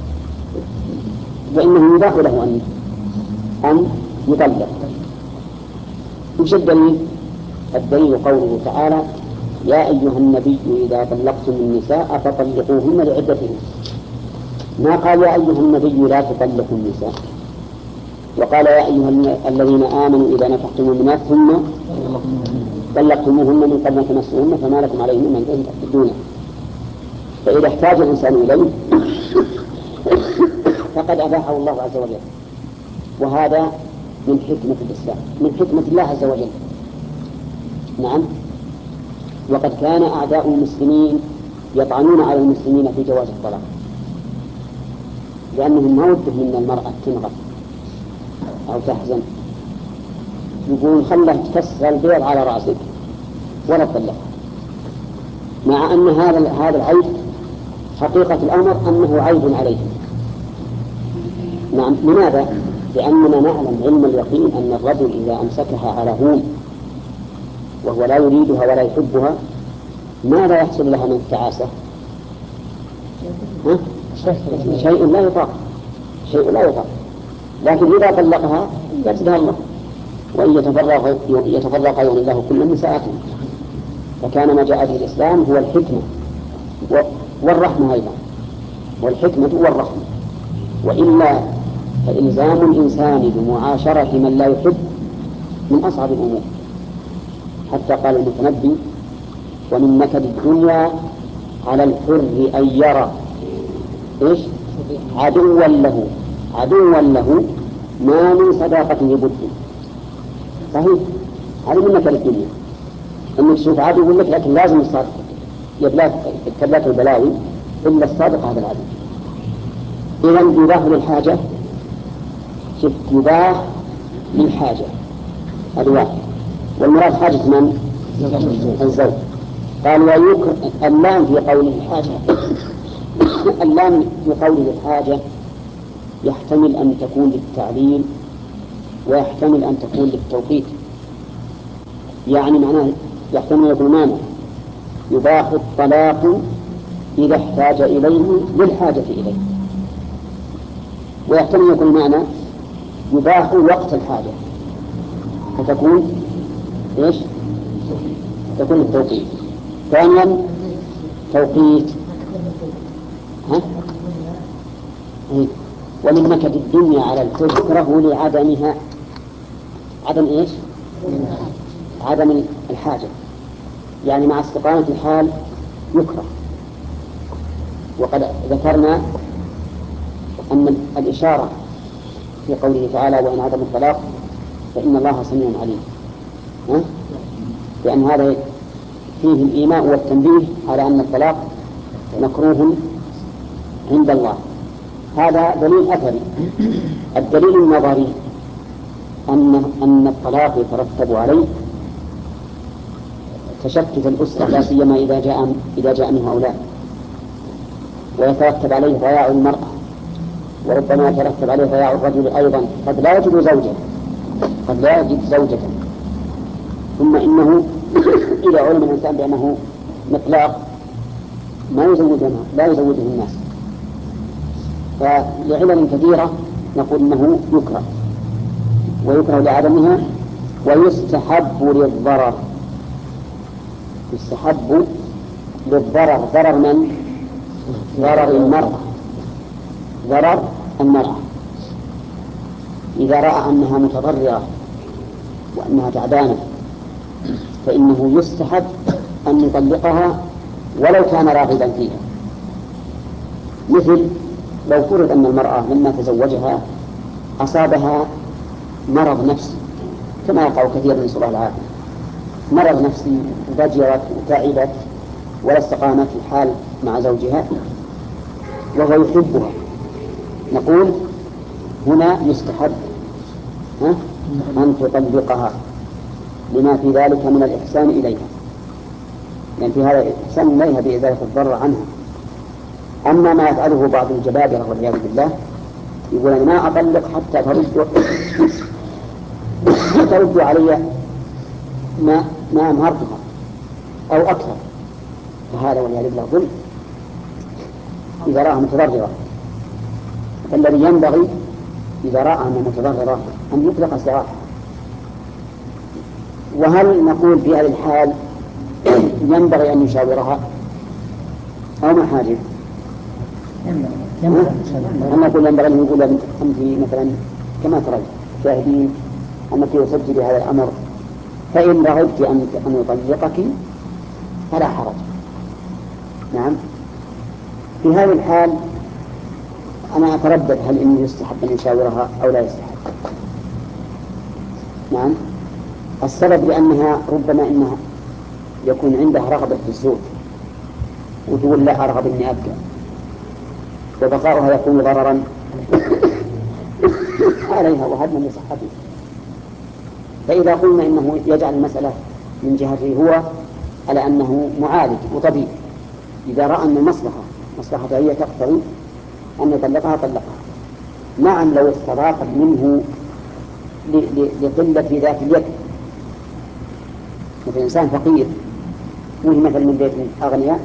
فإنه يباح له أن أن يطلق. وش الدليل؟ الدليل قوله تعالى يا أيها النبي إذا طلقتم النساء فطلقوهن لعدتهن، ما قال يا أيها النبي لا تطلقوا النساء، وقال يا أيها الذين آمنوا إذا نكحتم المؤمنات ثم طلقتموهن من قبل أن تمسوهن فما لكم عليهن من عدة تعتدون. فإذا احتاج الإنسان إليه فقد أباحه الله عز وجل، وهذا من حكمة الإسلام، من حكمة الله عز وجل. نعم، وقد كان أعداء المسلمين يطعنون على المسلمين في جواز الطلاق، لأنهم ما ودهم من المرأة تنغف أو تحزن، يقولون خلها تكسر البيض على رأسك ولا تطلقها، مع أن هذا هذا العيب حقيقة الأمر أنه عيب عليهم. نعم، لماذا؟ لأننا نعلم علم اليقين أن الرجل إذا أمسكها على هون وهو لا يريدها ولا يحبها ماذا يحصل لها من التعاسة؟ شيء لا يطاق، شيء لا يطاق. لكن إذا طلقها يجزها الله، وإن يتفرق يتفرق يغني الله كل من ساءته. فكان ما جاء به الإسلام هو الحكمة والرحمة أيضا، والحكمة والرحمة. وإلا فإلزام الإنسان بمعاشرة من لا يحب من أصعب الأمور. حتى قال المتنبي: ومن نكد الدنيا على الحر أن يرى إيش عدوا له عدوا له ما من صداقته بد. صحيح، هذه من نكد الدنيا، أنك تشوف عدو يقول لك لكن لازم الصادق يبلاك الكبلات البلاوي إلا الصادق هذا العدو. إذن يباح للحاجة، شفت يباح للحاجة هذا واحد. والمراد حاجة من؟ الزوج. قال ويكره اللام في قوله الحاجة اللام في قوله الحاجة يحتمل أن تكون للتعليل ويحتمل أن تكون للتوقيت. يعني معناه يحتمل يكون مانع يباح الطلاق إذا احتاج إليه للحاجة إليه، ويحتمل يكون معنى يباح وقت الحاجة، فتكون إيش؟ تكون التوقيت. ثانيا توقيت، ها؟ ومن نكد الدنيا على الحر يكره لعدمها. عدم إيش؟ عدم الحاجة، يعني مع استقامة الحال يكره. وقد ذكرنا أن الإشارة في قوله تعالى وإن عدم الطلاق فإن الله سميع عليم، ها؟ لأن هذا فيه الإيماء والتنبيه على أن الطلاق مكروه عند الله. هذا دليل أثري. الدليل النظري أن أن الطلاق يترتب عليه تشتت الأسرة، لا سيما إذا جاء إذا جاء منه أولاد، ويترتب عليه ضياع المرأة، وربما يترتب عليه ضياع الرجل أيضا. قد لا يجد زوجة قد لا يجد زوجة ثم إنه إذا علم الإنسان بأنه مطلق ما يزوجها لا يزوجه الناس. فلعلل كثيرة نقول إنه يكره، ويكره لعدمها، ويستحب للضرر. يستحب للضرر. ضرر من؟ ضرر المرأة. ضرر المرأة إذا رأى أنها متضررة وأنها تعبانة فإنه يستحب أن يطلقها ولو كان راغبا فيها. مثل لو فرض أن المرأة لما تزوجها أصابها مرض نفسي كما يقع كثيرا من صلاح العافية، مرض نفسي ضجرت وتعبت ولا استقامت الحال مع زوجها وهو يحبها، نقول هنا يستحب أن تطلقها لما في ذلك من الإحسان إليها، لأن في هذا الإحسان إليها بإزالة الضرر عنها. أما ما يفعله بعض الجبابرة والعياذ بالله يقول أنا ما أطلق حتى ترد ترد علي ما ما أمهرتها أو أكثر، فهذا والعياذ بالله ظلم إذا رأى متضررة. فالذي ينبغي إذا رأى أنها متضررة أن يطلق الصراحة. وهل نقول في هذه الحال ينبغي أن يشاورها أو ما حاجة؟ هل نقول ينبغي أن يقول أنت مثلا كما ترى شاهدين أنك يسجل هذا الأمر فإن رغبت أن يطلقك فلا حرج؟ نعم. في هذه الحال أنا أتردد هل إنه يستحب أن يشاورها أو لا يستحب. نعم. السبب لأنها ربما إنها يكون عندها رغبة في الزوج وتقول لا أرغب إني أبقى، وبقاؤها يكون ضررا عليها وهدما لصحتها. فإذا قلنا إنه يجعل المسألة من جهته هو على أنه معالج وطبيب، إذا رأى أن المصلحة مصلحتها هي تقتضي أن يطلقها طلقها. نعم لو استضاقت منه لقلة ذات اليد، مثل إنسان فقير وهي مثل من بيت أغنياء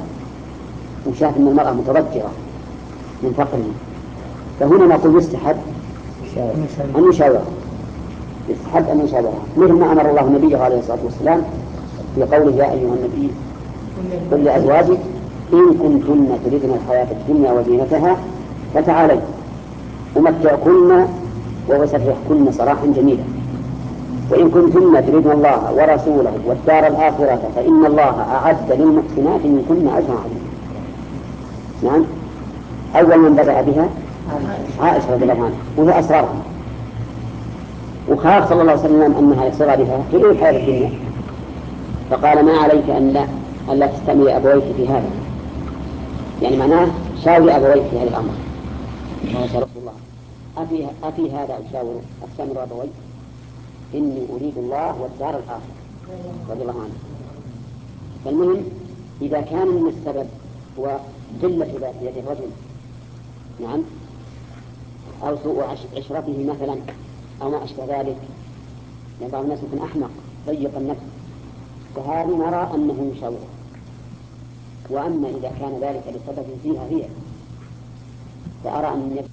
وشاف أن المرأة متضجرة من فقره، فهنا نقول يستحب أن يشاور، يستحب أن يشاور، مثل ما أمر الله نبيه عليه الصلاة والسلام في قوله يا أيها النبي قل لأزواجك إن كنتن تريدن الحياة الدنيا وزينتها فتعالي أمتعكن وأسرحكن سراحا جميلا، وإن كنتن تريدن الله ورسوله والدار الآخرة فإن الله أعد للمحسنات منكن أجرا عظيما. نعم. أول من بدأ بها عائشة رضي الله عنها وهي أسرارها، وخاف صلى الله عليه وسلم أنها يصير بها في الحياة الدنيا، فقال ما عليك أن لا, أن لا تستمع أبويك في هذا، يعني معناه شاور أبويك في هذا الأمر. قال رسول الله أفي, أفي هذا أشاور أستمر أبوي إني أريد الله والدار الآخرة رضي الله عنه. فالمهم إذا كان من السبب هو قلة يد الرجل، نعم، أو سوء عشرته مثلا أو ما أشبه ذلك، يعني بعض الناس يكون أحمق ضيق النفس، فهذه نرى أنه يشاور. وأما إذا كان ذلك لسبب فيها هي فأرى أن يجب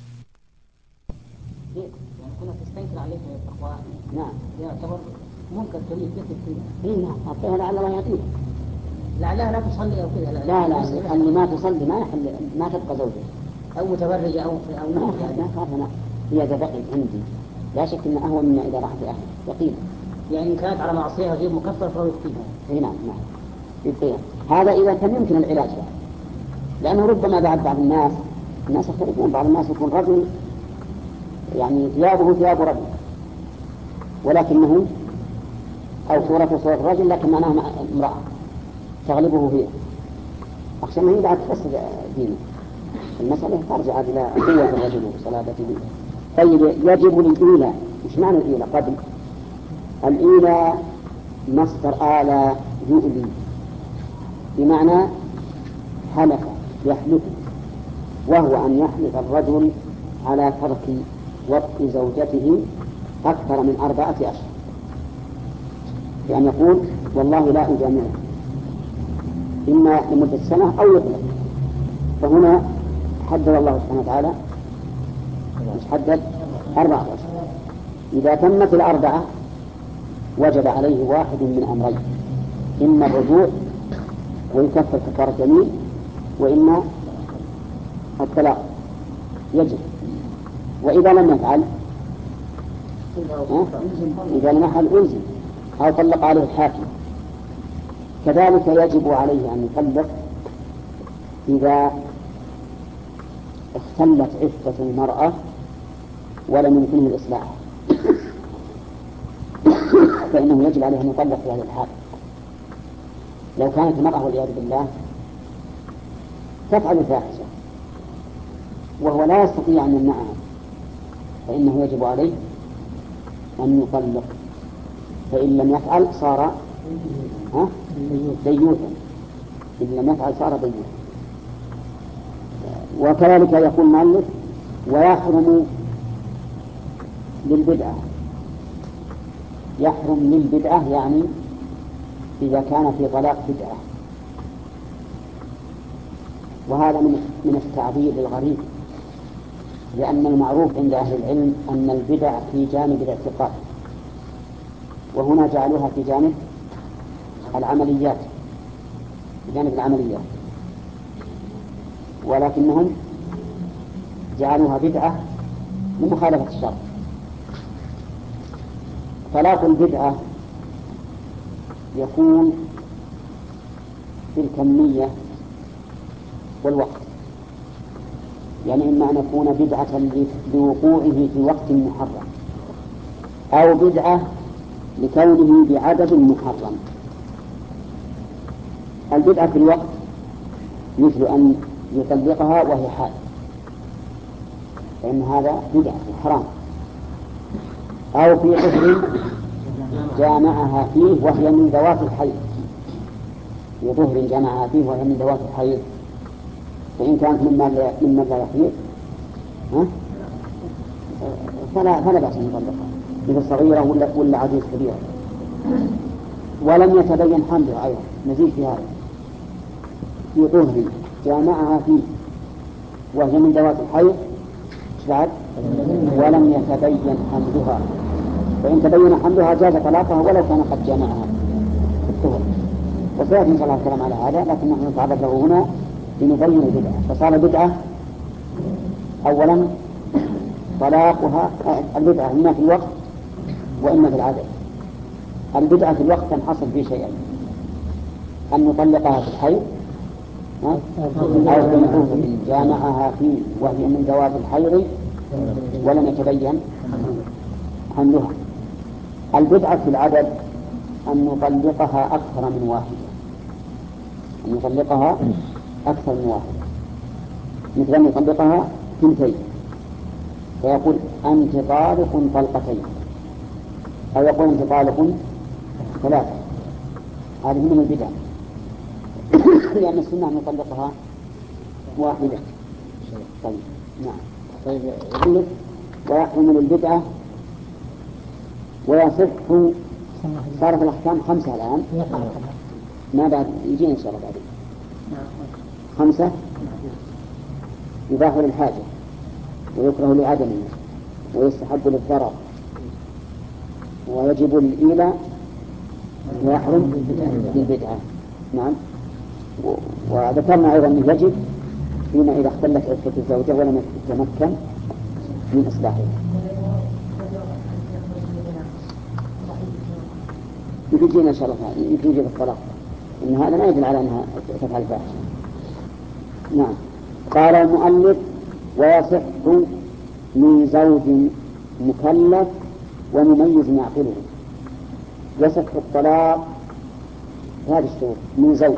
يعني كنا تستنكر عليك يا أخوان. نعم. يعتبر منكر كبير كثير فيها. إيه نعم. أعطيها لعل الله يعطيها. لعلها لا تصلي أو كذا. لا لا اللي ما تصلي ما يحل ما تبقى زوجها. أو متبرجة أو أو ما ما خاف أنا هي تبقي عندي لا شك إن أهون من إذا راحت أهل يقين. يعني إن كانت على معصية غير مكفر فهو يقيمها. إيه نعم نعم يقيم. هذا إذا كان يمكن العلاج له. لأنه ربما بعد بعض الناس الناس يختلفون، بعض الناس يكون رجل يعني ثيابه ثياب رجل ولكنه أو صورته صورة رجل لكن معناه امرأة تغلبه فيه، أخشى أنه بعد تفسد دينه. المسألة ترجع إلى قوة الرجل وصلابته. طيب يجب للإيلة. مش معنى الإيلة؟ قبل الإيلة مصدر آلة يؤلي بمعنى حلف يحلف، وهو أن يحلف الرجل على ترك وطء زوجته أكثر من أربعة أشهر، يعني يقول والله لا أجامعه إما لمدة سنة أو يطلق. فهنا حدد الله سبحانه وتعالى مش حدد أربعة أشهر. إذا تمت الأربعة وجب عليه واحد من أمرين، إما الرجوع ويكفر كفارة اليمين، وإما الطلاق يجب. وإذا لم يفعل إذا لم يفعل ألزم أو طلق عليه الحاكم. كذلك يجب عليه أن يطلق إذا اختلت عفة المرأة ولم يمكنه الإصلاح، فإنه يجب عليه أن يطلق في هذا الحال. لو كانت المرأة والعياذ بالله تفعل الفاحشة وهو لا يستطيع أن يمنعها فإنه يجب عليه أن يطلق، فإن لم يفعل صار ديوثا، إن لم يفعل صار ديوثا. وكذلك يقول مؤلف ويحرم للبدعة. يحرم للبدعة يعني إذا كان في طلاق بدعة، وهذا من من التعبير الغريب، لأن المعروف عند أهل العلم أن البدع في جانب الاعتقاد، وهنا جعلوها في جانب العمليات، في جانب العمليات، ولكنهم جعلوها بدعة لمخالفة الشرع. طلاق البدعة يكون في الكمية والوقت، يعني إما أن يكون بدعة لوقوعه في وقت محرم أو بدعة لكونه بعدد محرم. البدعة في الوقت مثل أن يطلقها وهي حال، فإن هذا بدعة حرام، أو في طهر جامعها فيه وهي من ذوات الحيض، في طهر جامعها فيه وهي من ذوات الحيض، فإن كانت مما لا يحيض فلا فلا بأس أن يطلقها، مثل صغيرة ولا ولا عجوز كبيرة. ولم يتبين حملها أيضا، نزيد في هذا، في طهر جامعها فيه وهي من ذوات الحيض بعد ولم يتبين حملها، فإن تبين حملها جاز طلاقها ولو كان قد جامعها في الطهر. وسيأتي إن شاء الله الكلام على هذا، لكن نحن نتعرض له هنا لنبين البدعة. فصار بدعة أولا طلاقها البدعة إما في الوقت وإما في العدد. البدعة في الوقت تنحصر في شيئين: أن نطلقها في الحيض أو في جامعها فيه وهي من ذوات الحيض ولم يتبين حملها. البدعة في العدد أن نطلقها أكثر من واحدة، أن نطلقها أكثر من واحدة، مثل أن يطلقها ثنتين فيقول أنت طالق طلقتين، أو يقول أنت طالق ثلاثة. هذه من البدع، لأن السنة أن نطلقها واحدة. طيب نعم. طيب يقول ويحرم البدعة ويصح. صارت الأحكام خمسة الآن، ما بعد يجينا إن شاء الله بعدين. خمسة: يباح للحاجة، ويكره لعدمه، ويستحب للضرر، ويجب للإيلاء، ويحرم للبدعة. نعم. وذكرنا أيضا أنه يجب فيما إذا اختلت عفة الزوجة ولم يتمكن من إصلاحها. يجينا إن شاء الله يمكن يجيب الطلاق، إن هذا ما يدل على أنها تفعل فاحشة. نعم. قال المؤلف: ويصح من زوج مكلف ومميز يعقله. يصح الطلاق هذه الشروط من زوج،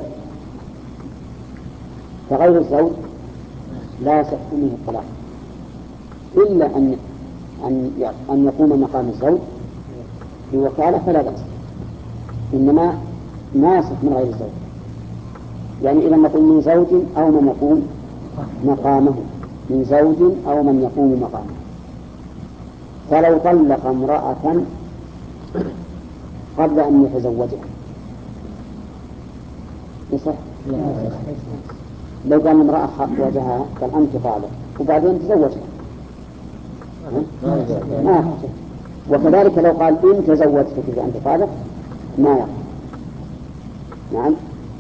فغير الزوج لا يصح منه الطلاق إلا أن أن أن يقوم مقام الزوج في وكالة فلا بأس، إنما ما يصح من غير الزوج. يعني إذا نقول من زوج أو من يقوم مقامه، من زوج أو من يقوم مقامه. فلو طلق امرأة قبل أن يتزوجها يصح؟ لو قال امرأة وجهها قال أنت طالق وبعدين تزوجها ما يصح. وكذلك لو قال إن تزوجتك فأنت طالق ما يصح. نعم.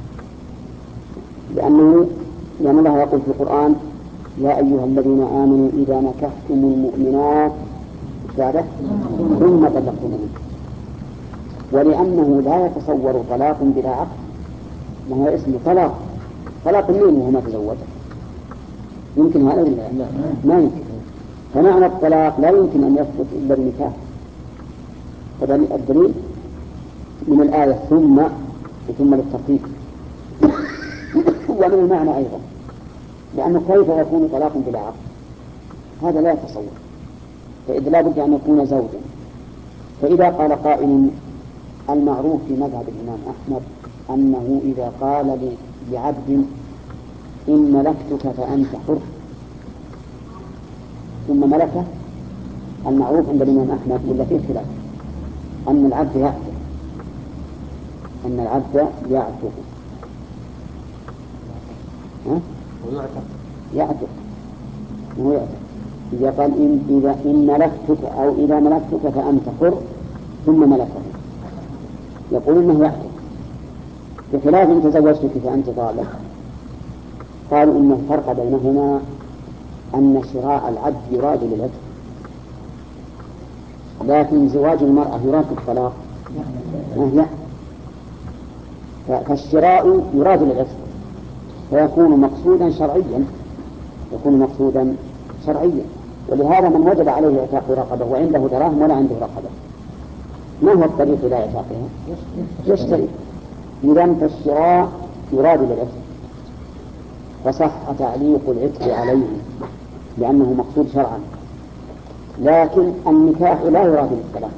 لأنه لأن الله يقول في القرآن: يا أيها الذين آمنوا إذا نكحتم المؤمنات ثم طلقتموهن. ولأنه لا يتصور طلاق بلا عقد، ما هو اسمه طلاق، طلاق مين وهو ما تزوج؟ يمكن هذا ولا لا؟ ما يمكن. فمعنى الطلاق لا يمكن أن يثبت إلا بالنكاح. الدليل من الآية ثم ثم للترتيب، ومن المعنى أيضا، لأنه كيف يكون طلاق بلا عقد؟ هذا لا يتصور، فإذا لا بد أن يكون زوجا. فإذا قال قائل: المعروف في مذهب الإمام أحمد أنه إذا قال لعبد إن ملكتك فأنت حر ثم ملكه، المعروف عند الإمام أحمد ولا فيه خلاف أن العبد يعتق، أن العبد يعتق ها؟ يعتق هو يعتق. إذا قال إن إذا إن ملكتك أو إذا ملكتك فأنت حر ثم ملكه، يقول إنه يعتق، بخلاف إن تزوجتك فأنت طالق. قالوا إن الفرق بينهما أن شراء العبد يراد للعتق، لكن زواج المرأة يراد بالطلاق لا. فالشراء يراد للعتق فيكون مقصودا شرعيا، يكون مقصودا شرعيا. ولهذا من وجب عليه اعتاق رقبة وعنده دراهم ولا عنده رقبة، ما هو الطريق إلى اعتاقها؟ يشتري. إذا فالشراء يراد للعتق، فصح تعليق العتق عليه لأنه مقصود شرعا. لكن النكاح لا يراد للطلاق.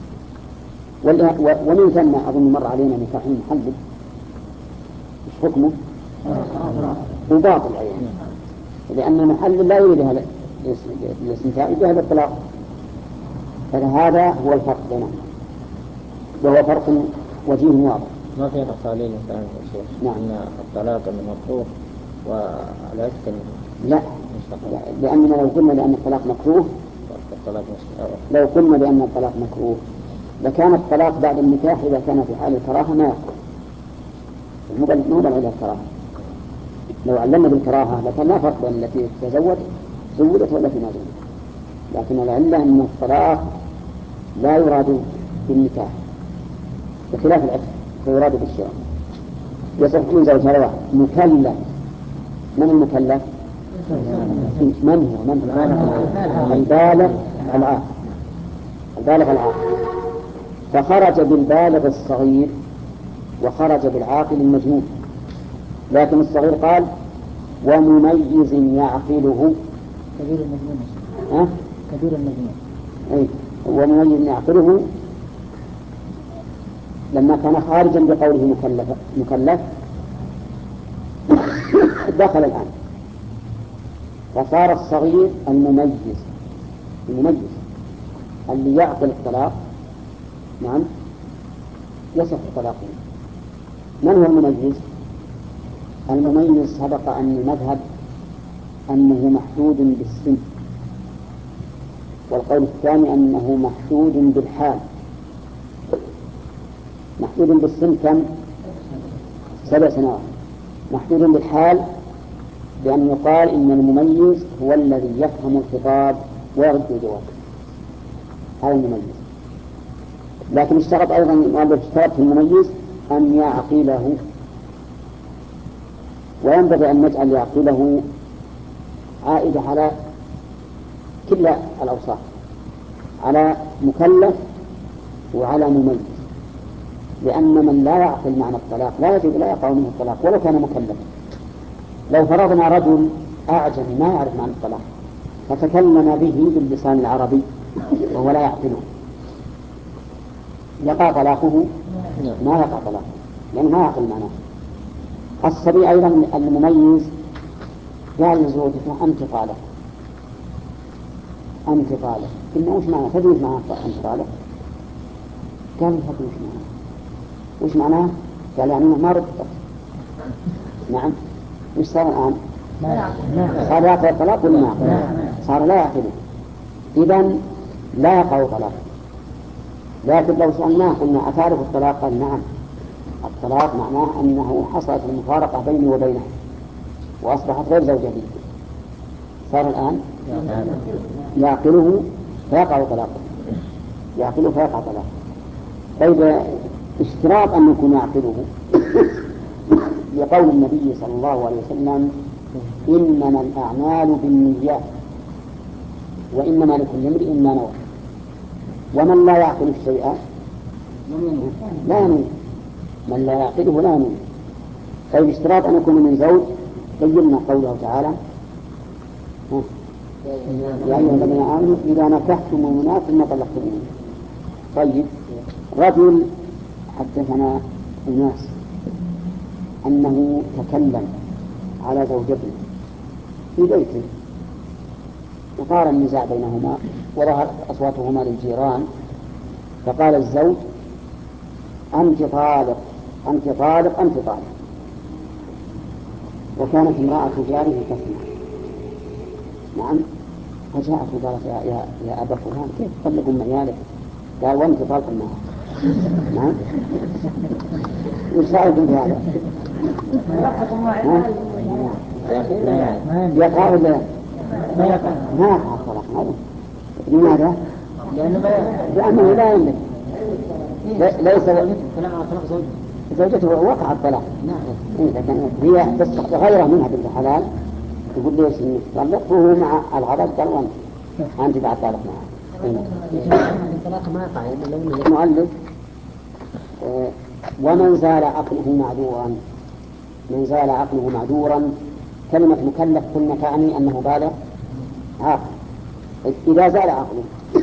ومن ثم أظن مر علينا نكاح محلل، إيش حكمه؟ وباطل أيضا، لأن المحلل لا يريد هذا الاستمتاع، يريد هذا الطلاق. فهذا هو الفرق بينهما، وهو فرق وجيه واضح. ما في تقاليل مثلا يا شيخ؟ نعم. أن الطلاق مكروه والعتق لا، لأننا لو قلنا لأن الطلاق مكروه الطلاق مشروع. لو قلنا بأن الطلاق مكروه لكان الطلاق بعد النكاح إذا كان في حال الكراهة ما يكون مو بل إلى الكراهة. لو علمنا بالكراهة لكان لا فرق بين التي تزوج زوجت والتي ما زوجت، لكن العلة أن الطلاق لا يراد بالنكاح بخلاف العفة فيراد بالشراء. يصح من زوج واحد مكلف. من المكلف؟ من هو؟ من هو؟ البالغ العاقل. البالغ العاقل فخرج بالبالغ الصغير وخرج بالعاقل المجنون، لكن الصغير قال ومميز يعقله كبير المجنون. ها؟ كبير المجنون. أي ومميز يعقله لما كان خارجا بقوله مكلف مكلف دخل الآن فصار الصغير المميز المميز اللي يعقل الطلاق. نعم يصح طلاقه. من هو المميز؟ المميز سبق أن المذهب أنه محدود بالسن، والقول الثاني أنه محدود بالحال. محدود بالسن كم؟ سبع سنوات. محدود بالحال بأن يقال إن المميز هو الذي يفهم الخطاب ويرد الجواب، هذا المميز. لكن اشترط أيضا المؤلف اشترط في المميز أن يعقله، وينبغي أن نجعل يعقله عائدة على كل الأوصاف، على مكلف وعلى مميز، لأن من لا يعقل معنى الطلاق لا يجب لا يقع منه الطلاق ولو كان مكلفا. لو فرضنا رجل أعجمي ما يعرف معنى الطلاق فتكلم به باللسان العربي وهو لا يعقله، يقع طلاقه؟ ما يقع طلاقه لأنه ما يعقل معناه. الصبي أيضا المميز قال لزوجته أنت طالق أنت طالق. قلنا وش معناه؟ تدري وش معناه أنت طالق؟ قال لي وش معناه؟ وش معناه؟ قال يعني ما ردت. نعم. وش صار الآن؟ صار يعقل الطلاق ولا ما؟ صار لا يعقله، إذن لا يقع طلاق. لكن لو سألناه قلنا أتعرف الطلاق؟ قال نعم، الطلاق معناه أنه حصلت المفارقة بيني وبينه وأصبحت غير زوجة لي. صار الآن يعقله فيقع طلاقه، يعقله فيقع طلاقه. طيب اشتراط أن يكون يعقله لقول النبي صلى الله عليه وسلم إنما الأعمال بالنيات وإنما لكل امرئ ما نوى، ومن لا يعقل الشيء لا ينوي، من لا يعقله لا ينوي. طيب اشتراط أن يكون من زوج بينا قوله تعالى يا أيها الذين آمنوا إذا نكحتم المؤمنات ثم طلقتموهن. طيب رجل حدثنا الناس أنه تكلم على زوجته في بيته وصار النزاع بينهما وظهر أصواتهما للجيران، فقال الزوج أنت طالق أنت طالق أنت طالق، وكانت امرأة جاره تسمع. نعم. فجاءت وقالت يا, يا, يا أبا فلان كيف تطلق أم عيالك؟ قال وأنت طالق معها. نعم. وش رأيكم في هذا؟ يقع ولا ما يقع؟ ما يقع الطلاق هذا. لماذا؟ لأنه لا يملك، ليس كلام على طلاق زوجته زوجته وقع الطلاق. لكن هي تستحق غيره منها بنت حلال تقول ليش انك طلقت وهو مع الغضب قال وانت انت بعد طالق معها. الطلاق ما يقع الا لو المؤلف ومن زال عقله معذورا، من زال عقله معذورا كلمة مكلف قلنا تعني أنه بالغ عاقل. إذا زال عقله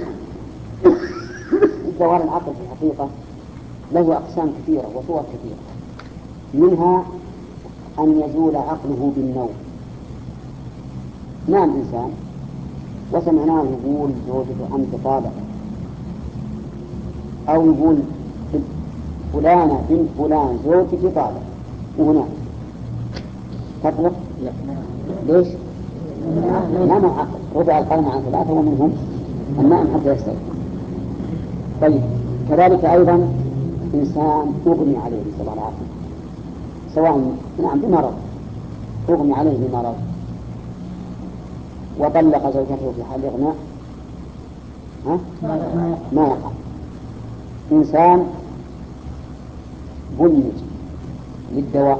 زوال العقل في الحقيقة له أقسام كثيرة وصور كثيرة، منها أن يزول عقله بالنوم. نام إنسان وسمعناه يقول زوجته أنت طالق، أو يقول فلانة بنت فلان زوجتي طالق وهناك تطلق؟ ليش؟ نام عقل. ربع القوم عن ثلاثة ومنهم النائم حتى يستيقظ. طيب كذلك أيضا إنسان أغمي عليه نسأل الله العافية، سواء نعم بمرض، أغمي عليه بمرض وطلق زوجته في حال إغماء، ها؟ ما يقع. إنسان بلج للدواء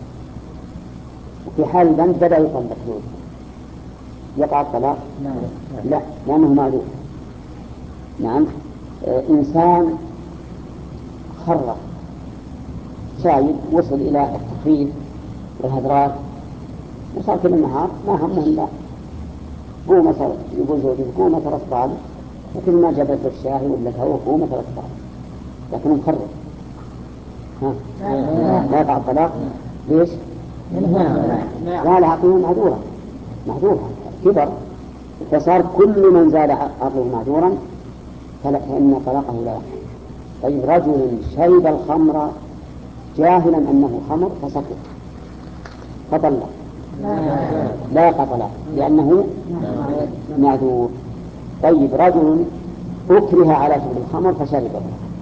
وفي حال البنك بدأ يطلق زوجته، يقع الطلاق؟ لا، لأنه معذور. نعم. آه إنسان خرق شايب وصل إلى التخريب والهدرات وصار كل النهار ما همه إلا قومة صارت، يقول زوجته قومة ترصد وكل ما جابت الشاهي ولا الهوى قومة ترصد، لكنه مخرق. ها لا يقع الطلاق. ليش؟ لا لا، عقله معذورا معذورا كبر، فصار كل من زال عقله معذورا فإن طلاقه لا يقع. طيب رجل شرب الخمر جاهلا أنه خمر فسكت فطلق، لا يقع طلاق لأنه معذور. طيب رجل أكره على شرب الخمر فشربه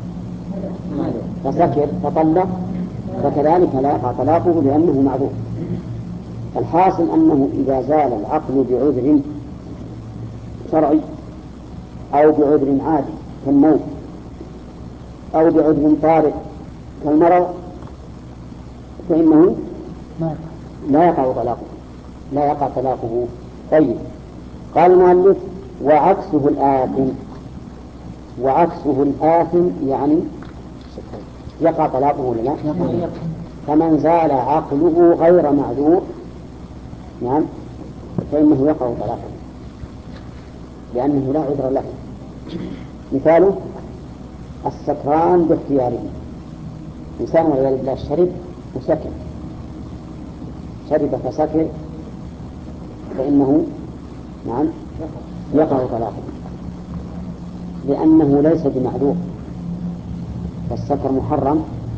فسكت فطلق، فكذلك لا يقع طلاقه لأنه معذور. الحاصل أنه إذا زال العقل بعذر شرعي أو بعذر عادي كالموت أو بعذر طارئ كالمرض فإنه لا يقع طلاقه لا يقع طلاقه. طيب قال المؤلف وعكسه الآثم، وعكسه الآثم يعني يقع طلاقه ولا لا؟ فمن زال عقله غير معذور نعم فإنه يقع طلاقه لأنه لا عذر له. مثاله السكران باختياره، إنسان والعياذ بالله شرب وسكر، شرب فسكر فإنه نعم يقع طلاقه لأنه ليس بمعذور، فالسكر محرم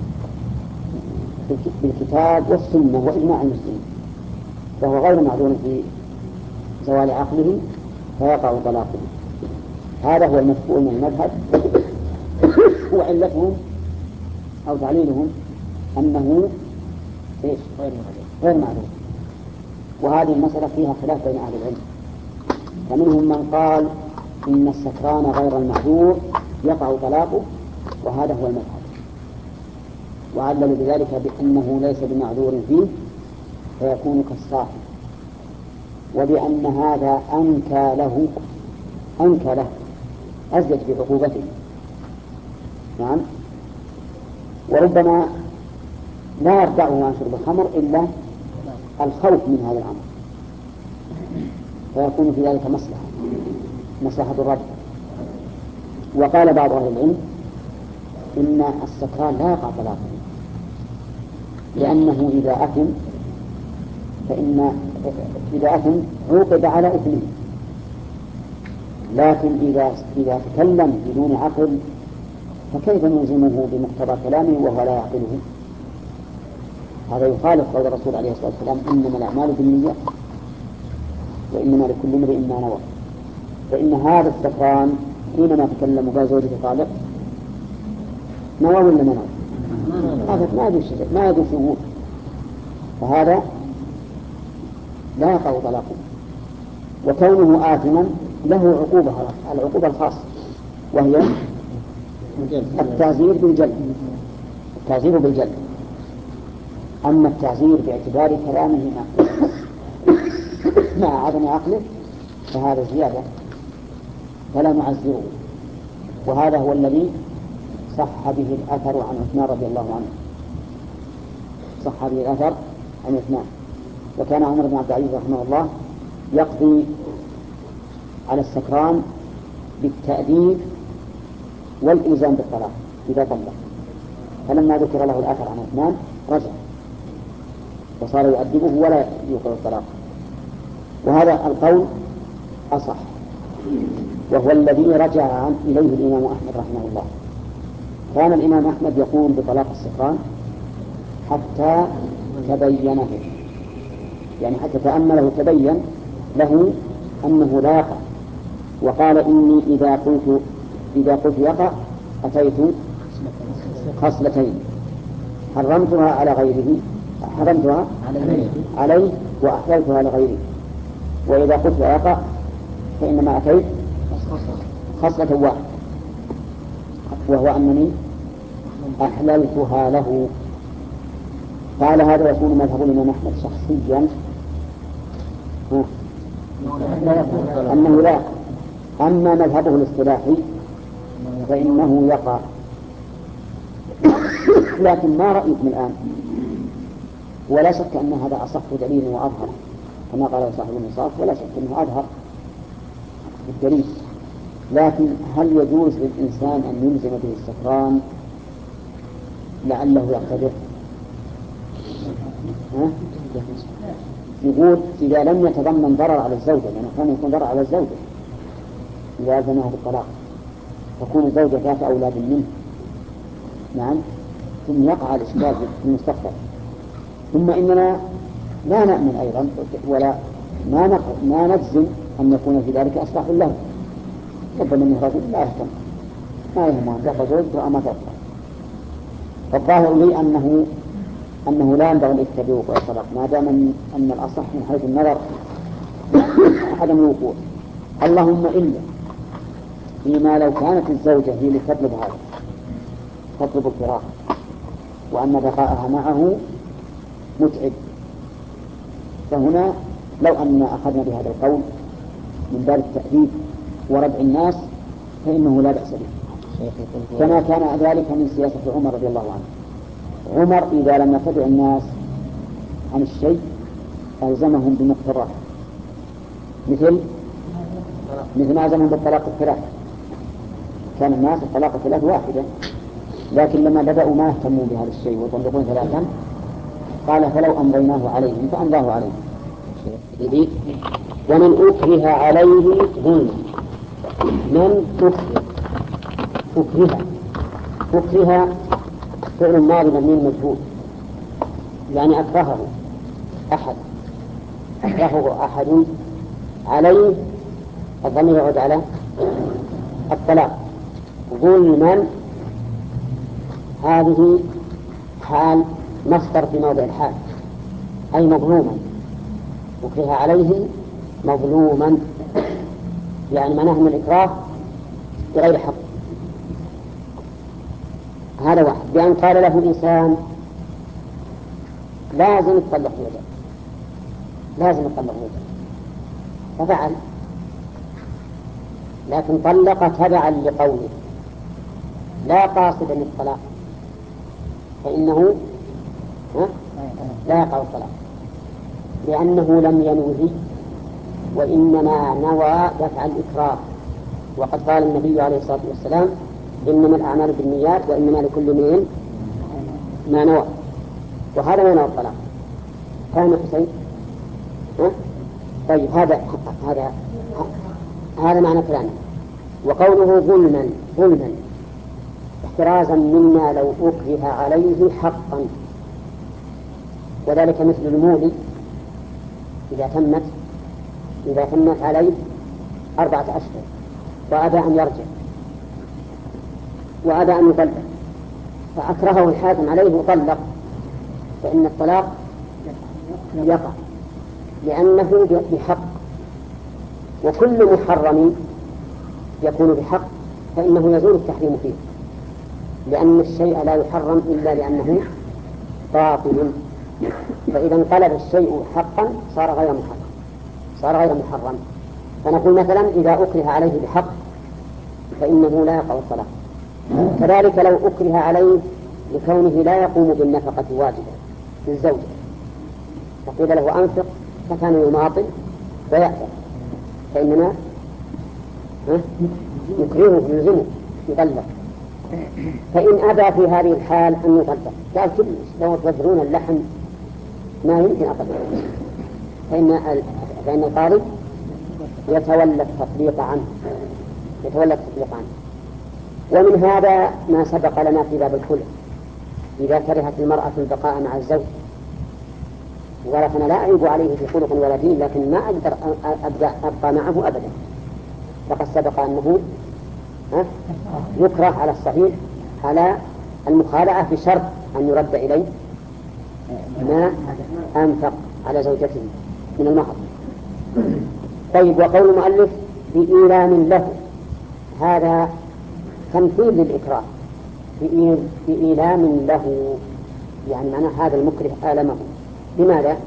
بالكتاب والسنة وإجماع المسلمين، فهو غير معذور في زوال عقله فيقع طلاقه. هذا هو المفهوم من المذهب، وعلتهم أو تعليلهم أنه إيش؟ غير معذور. وهذه المسألة فيها خلاف بين أهل العلم، فمنهم من قال إن السكران غير المعذور يقع طلاقه وهذا هو المذهب، وعلل بذلك بأنه ليس بمعذور فيه فيكون كالصاحب، وبأن هذا أنكى له أنكى له أزيد في عقوبته. نعم. وربما لا يردعه عن شرب الخمر إلا الخوف من هذا الأمر، فيكون في ذلك مصلحة مصلحة الرد. وقال بعض أهل العلم إن السكران لا يقع طلاقه لأنه إذا أثم فإن إذا أثم عوقب على إثمه، لكن إذا إذا تكلم بدون عقل فكيف نلزمه بمقتضى كلامه وهو لا يعقله؟ هذا يخالف قول الرسول عليه الصلاة والسلام إنما الأعمال بالنيات وإنما لكل امرئ ما نوى. فإن هذا السكران حينما تكلم قال زوجته طالق نوى ولا ما نوى؟ هذا ما يدري ما يدري شهود، فهذا لا يقع طلاقه. وكونه آثما له عقوبة، العقوبة الخاصة وهي التعزير بالجلد، التعزير بالجلد. أما التعزير باعتبار كلامه مع عدم عقله فهذا زيادة فلا نعزره، وهذا هو الذي صح به الأثر عن عثمان رضي الله عنه، صح به الأثر عن عثمان. وكان عمر بن عبد العزيز رحمه الله يقضي على السكران بالتأديب والإلزام بالطلاق إذا طلق، فلما ذكر له الأثر عن عثمان رجع وصار يؤدبه ولا يوقع الطلاق. وهذا القول أصح، وهو الذي رجع إليه الإمام أحمد رحمه الله. كان الإمام أحمد يقول بطلاق السكران حتى تبينه، يعني حتى تأمله تبين له أنه لا يقع وقال إني إذا قلت إذا قلت يقع أتيت خصلتين حرمتها على غيره حرمتها عليه وأحللتها لغيره، وإذا قلت يقع فإنما أتيت خصلة واحدة وهو أنني أحللتها له. قال هذا يكون مذهب الإمام أحمد شخصيا أنه لا، أما مذهبه الاصطلاحي فإنه يقع. لكن ما رأيكم الآن؟ ولا شك أن هذا أصح دليل وأظهر كما قال صاحب الإنصاف، ولا شك أنه أظهر بالدليل. لكن هل يجوز للإنسان أن يلزم به السكران لعله يقتدر؟ يقول إذا لم يتضمن ضرر على الزوجة، لأنه كان يكون ضرر على الزوجة إذا أذنها بالطلاق تكون الزوجة ذات أولاد منه، نعم، ثم يقع الإشكال في المستقبل. ثم إننا لا نأمن أيضا ولا ما ما نجزم أن يكون في ذلك أصلاح له. ربما من رجل لا يهتم ما يهمه دخل زوجته أما تبقى. فالظاهر لي أنه أنه لا ينبغي الاتباع والطلاق ما دام أن الأصح من حيث النظر عدم الوقوع. اللهم إلا فيما لو كانت الزوجة هي اللي تطلب هذا، تطلب الفراق، وأن بقاءها معه متعب، فهنا لو أن أخذنا بهذا القول من باب التأديب وردع الناس فإنه لا بأس به، كما كان ذلك من سياسة عمر رضي الله عنه. عمر إذا لم يتبع الناس عن الشيء ألزمهم بمقتضاه، مثل مثل ما ألزمهم بالطلاق الثلاث. كان الناس الطلاق الثلاث واحدة، لكن لما بدأوا ما اهتموا بهذا الشيء ويطلقون ثلاثا قال فلو أمضيناه عليهم فأمضاه عليهم. ومن أكره عليه ظلم، من أكره أكره أكره فعل ماضي مبني مجهول، يعني أكرهه أحد، أكرهه أحد عليه الضمير يعود على الطلاق. ظلما هذه حال مصدر في موضع الحال، أي مظلوما، أكره عليه مظلوما، يعني معناه من الإكراه بغير حق. هذا واحد. بأن قال له إنسان لازم تطلق زوجك، لازم تطلق زوجك، ففعل، لكن طلق تبعا لقوله لا قاصدا الطلاق، فإنه لا يقع الطلاق، لأنه لم ينوه وإنما نوى دفع الإكراه. وقد قال النبي عليه الصلاة والسلام إنما الأعمال بالنيات وإنما لكل امرئ ما نوى، وهذا ما نوى الطلاق. كان حسين ها؟ طيب هذا هذا هذا معنى كلامه. وقوله ظلما ظلما احترازا مما لو أكره عليه حقا، وذلك مثل المولي إذا تمت إذا تمت عليه أربعة أشهر وأبى أن يرجع وأبى أن يطلق فأكرهه الحاكم عليه وطلق، فإن الطلاق يقع لأنه بحق، وكل محرم يكون بحق فإنه يزول التحريم فيه، لأن الشيء لا يحرم إلا لأنه باطل. فإذا انقلب الشيء حقا صار غير محرم صار غير محرم فنقول مثلا إذا أكره عليه بحق فإنه لا يقع الطلاق. كذلك لو أكره عليه لكونه لا يقوم بالنفقة واجبة للزوجة، فقيل له أنفق فكان يماطل ويأثر، فإننا يكرهه يلزمه يطلق. فإن أبى في هذه الحال أن يطلق قال كل لو تبذرون اللحم ما يمكن أطلق، فإن فإن القاضي يتولى التطبيق عنه يتولى التطبيق عنه. ومن هذا ما سبق لنا في باب الخلع، إذا كرهت المرأة البقاء مع الزوج وقالت أنا لا أعيب عليه في خلق ولا دين، لكن ما أقدر أبقى معه أبدا، فقد سبق أنه يكره على الصحيح على المخالعة بشرط أن يرد إليه ما أنفق على زوجته من المهر. طيب، وقول المؤلف بإيلام له، هذا تمثيل للإكراه، بإيلام له، يعني معنى هذا المكره آلمه. لماذا؟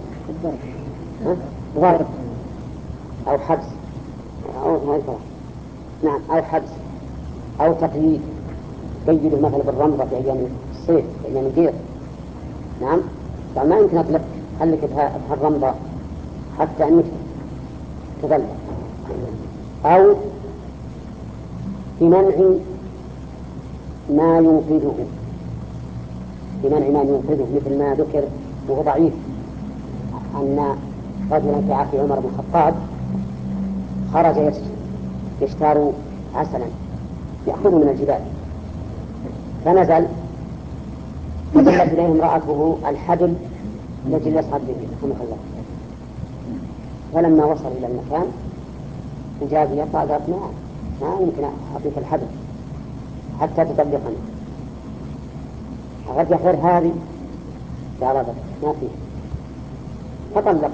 ضرب أو حبس أو نعم أو حبس أو تقييد، قيده مثلا بالرمضة في أيام الصيف في أيام الجير. نعم، فما يمكن أطلق خليك بهالرمضة حتى أنك تظل، أو بمنع ما ينقذه، بمنع ما ينقذه، مثل ما ذكر وهو ضعيف أن رجلا في عهد عمر بن الخطاب خرج يشتار عسلا يأخذ من الجبال، فنزل فدلت إليه امرأته الحبل الذي يصعد به رحمه الله. فلما وصل إلى المكان وجاء يطلع قالت: ما ما يمكن أعطيك الحبل حتى تطلقني، أغد يخير هذه قال ما فيه، فطلق.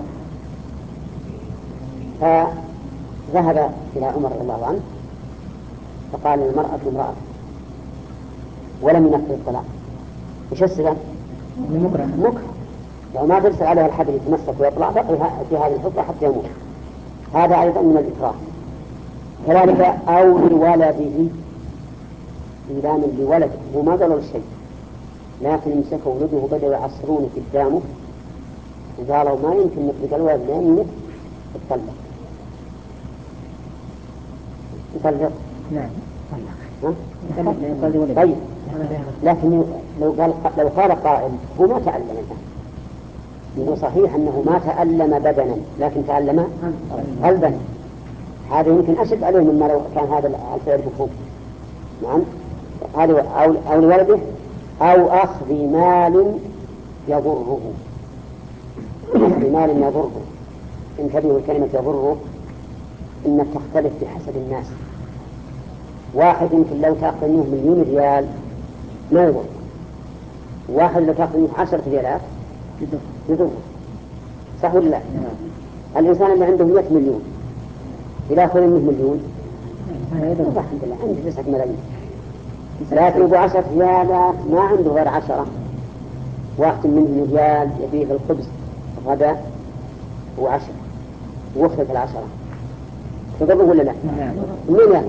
فذهب إلى عمر رضي الله عنه فقال: المرأة امرأة، ولم ينفذ الطلاق. وش السبب؟ مكره مكره لو ما ترسل عليها الحبل يتمسك ويطلع بقي في هذه الحفرة حتى يموت. هذا أيضا من الإكراه. كذلك أو لولده، إيلام لولده، هو ما قالوا الشيء لكن امسكوا ولده بدأوا يعصرون قدامه وقالوا ما يمكن نطلق الولد لأنك تطلق. يطلق نعم طلق. طيب، لكن لو قال لو قال قائل هو ما تألم الآن، إنه صحيح أنه ما تألم بدنا لكن تألم قلبا، هذا يمكن أشد عليه مما لو كان هذا الفعل مفهوم. نعم، هذا أو أو لولده أو أخذ مال يضره، بمال يضره. انتبهوا الكلمة يضره إن تختلف بحسب الناس. واحد يمكن لو تأخذ منه مليون ريال ما يضر، واحد لو تأخذ منه عشرة ريالات يضر، صح ولا لا؟ الإنسان اللي عنده مئة مليون إذا أخذ منه مليون الحمد لله عنده تسعة ملايين، لكن أبو عشرة ريالات ما عنده غير عشرة، واحد منه ريال يبيه الخبز غدا وعشرة ووخذ العشرة، تضر ولا لا؟ من يعني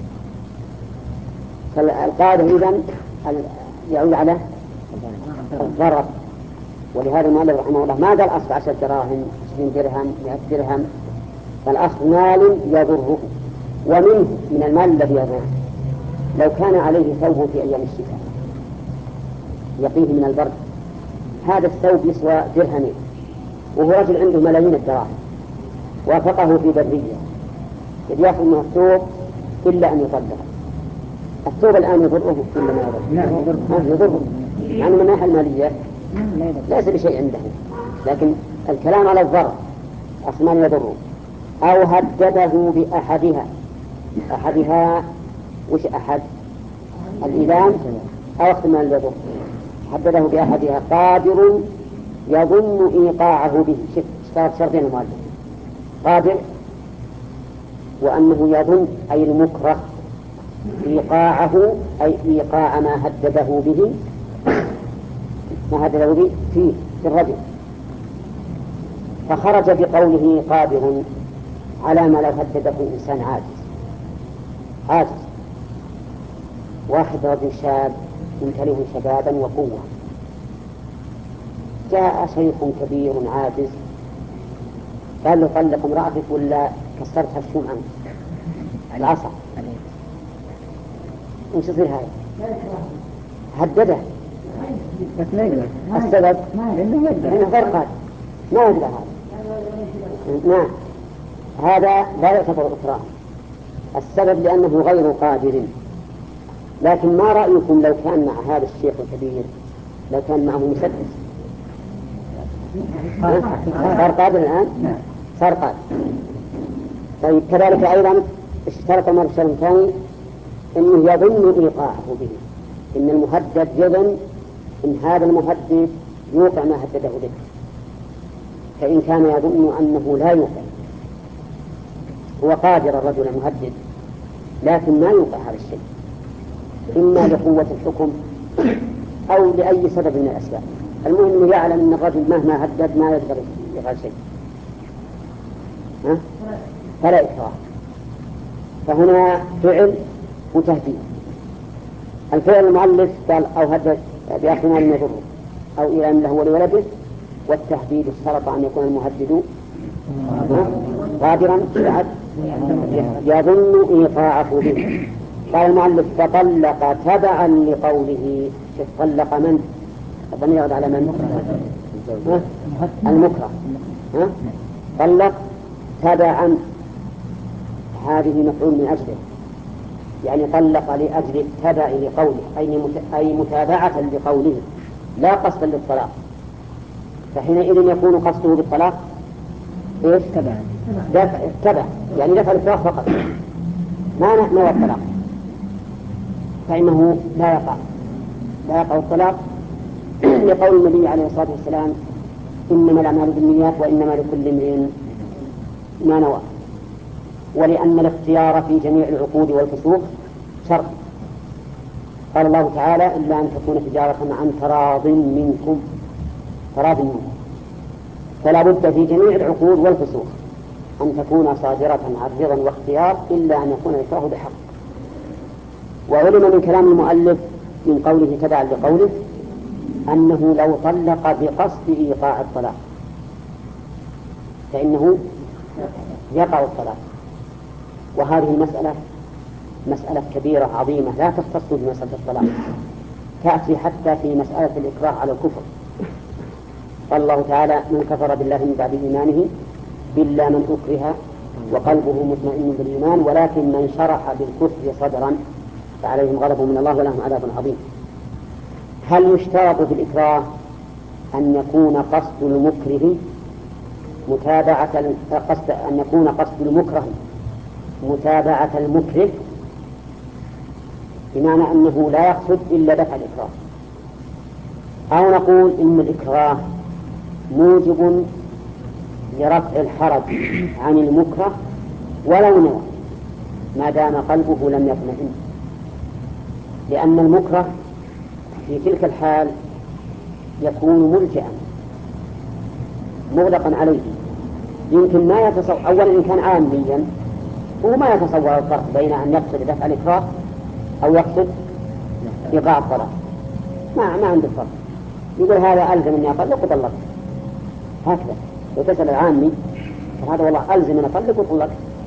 فالقاعدة إذن يعود على الضرر. ولهذا المؤلف رحمه الله ما قال أصل عشر دراهم عشرين درهم مئة درهم، فالأصل مال يضره. ومنه من المال الذي يضره لو كان عليه ثوب في أيام الشتاء يقيه من البرد، هذا الثوب يسوى درهمين وهو رجل عنده ملايين الدراهم وافقه في برية إذ يأخذ منه الثوب إلا أن يطلق. الثوب الآن يضره ولا ما يضره؟ يضره، يعني من الناحية المالية ليس بشيء عنده، لكن الكلام على الضرر أصلا يضره. أو هدده بأحدها، أحدها وش أحد؟ الإيلام أو احتمال يضر. هدده بأحدها قادر يظن إيقاعه به، اشترط شرطين المؤلف، قادر وأنه يظن أي المكره، إيقاعه أي إيقاع ما هدده به، ما هدده به فيه في الرجل، فخرج بقوله قادر على ما لو هدده إنسان عاجز. عاجز واحد رجل شاب يمتلئ شبابا وقوة، جاء شيخ كبير عاجز قال له طلق امرأتك ولا كسرتها الشوم عنك العصا، وش يصير هذا؟ هدده بس ما يقدر. السبب لأنه يقدر. لأنه غير قادر ما يقدر هذا. نعم، هذا لا يعتبر إكراه، السبب لأنه غير قادر. لكن ما رأيكم لو كان مع هذا الشيخ الكبير لو كان معه مسدس؟ صار قادر الآن؟ صار قادر. طيب كذلك أيضا اشترط مرسل ثاني أنه يظن إيقاعه به، إن المهدد يظن إن هذا المهدد يوقع ما هدده به، فإن كان يظن أنه لا يوقع هو قادر الرجل المهدد لكن ما يوقع هذا الشيء، إما لقوة الحكم أو لأي سبب من الأسباب، المهم أنه يعلم أن الرجل مهما هدد ما يقدر يفعل شيء، ها؟ فلا إكراه. فهنا فعل وتهديد. الفعل المؤلف قال أو هدد بأخذ مال يضره أو إيلام له ولولده، والتهديد اشترط أن يكون المهدد قادرا يظن إيقاعه به. قال المؤلف فطلق تبعا لقوله، طلق من؟ الضمير يعود على من؟ المكره. ها؟ طلق تبعا، هذه مفعول من أجله، يعني طلق لأجل التبع لقوله أي متابعة لقوله لا قصدا للطلاق، فحينئذ يكون قصده بالطلاق إيش؟ تبع دفع تبع، يعني دفع الإكراه فقط، ما نحن الطلاق، فإنه لا يقع لا يقع الطلاق لقول النبي عليه الصلاة والسلام إنما الأعمال بالنيات وإنما لكل امرئ ما نوى، ولأن الاختيار في جميع العقود والفسوق شرط. قال الله تعالى إلا أن تكون تجارة عن تراض منكم، تراض منكم، فلا بد في جميع العقود والفسوق أن تكون صادرة عن رضا واختيار إلا أن يكون الإكراه بحق. وعلم من كلام المؤلف من قوله تبعا لقوله أنه لو طلق بقصد إيقاع الطلاق فإنه يقع الطلاق، وهذه مسألة مسألة كبيرة عظيمة لا تختص بمسألة الطلاق، تأتي حتى في مسألة الإكراه على الكفر. قال الله تعالى من كفر بالله من بعد إيمانه إلا من أكره وقلبه مطمئن بالإيمان ولكن من شرح بالكفر صدرا فعليهم غضب من الله ولهم عذاب عظيم. هل يشترط في الإكراه أن يكون قصد المكره متابعة قصد أن يكون قصد المكره متابعة المكره، بمعنى أنه لا يقصد إلا دفع الإكراه، أو نقول إن الإكراه موجب لرفع الحرج عن المكره ولو نوى ما دام قلبه لم يطمئن، لأن المكره في تلك الحال يكون ملجأ مغلقا عليه، يمكن ما يتصور. أولا إن كان عاميا هو ما يتصور الفرق بين أن يقصد دفع الإكراه أو يقصد إيقاع الطلاق، ما ما عنده فرق، يقول هذا ألزم أن يطلق وطلق هكذا. لو تسأل العامي فهذا والله ألزم أن أطلق وطلق،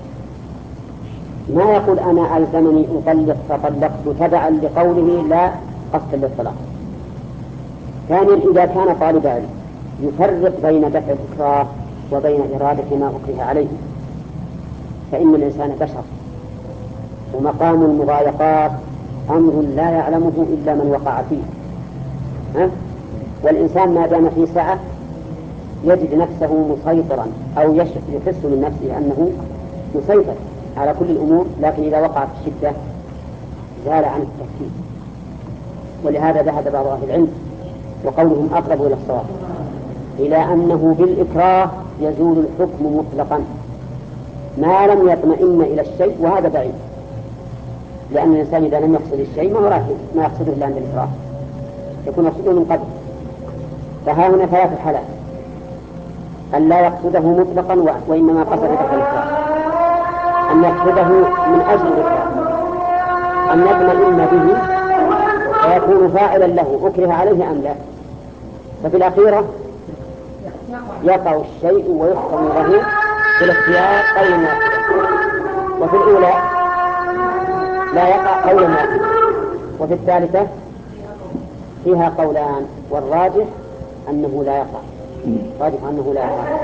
ما يقول أنا ألزمني أطلق فطلقت تبعا لقوله لا قصدا للطلاق. ثانيا إذا كان طالب علم يفرق بين دفع الإكراه وبين إرادة ما أكره عليه، فإن الإنسان بشر ومقام المضايقات أمر لا يعلمه إلا من وقع فيه. ها؟ والإنسان ما دام في سعة يجد نفسه مسيطرا أو يحس من نفسه أنه مسيطر على كل الأمور، لكن إذا وقع في الشدة زال عن التفكير. ولهذا ذهب بعض أهل العلم وقولهم أقرب إلى الصواب إلى أنه بالإكراه يزول الحكم مطلقا ما لم يطمئن إلى الشيء، وهذا بعيد، لأن الإنسان إذا لم يقصد الشيء ما هو راكب ما يقصده إلا عند الإكراه، يكون يقصده من قبل. فها هنا ثلاث حالات: أن لا يقصده مطلقا وإنما قصد دفع الإكراه، أن يقصده من أجل الإكراه، أن يطمئن به ويكون فاعلا له أكره عليه أم لا. ففي الأخيرة يقع الشيء ويحكم له بالاختيار قولا واحدا، وفي الأولى لا يقع قولا واحدا، وفي الثالثة فيها قولان، والراجح أنه لا يقع، راجح أنه لا يقع.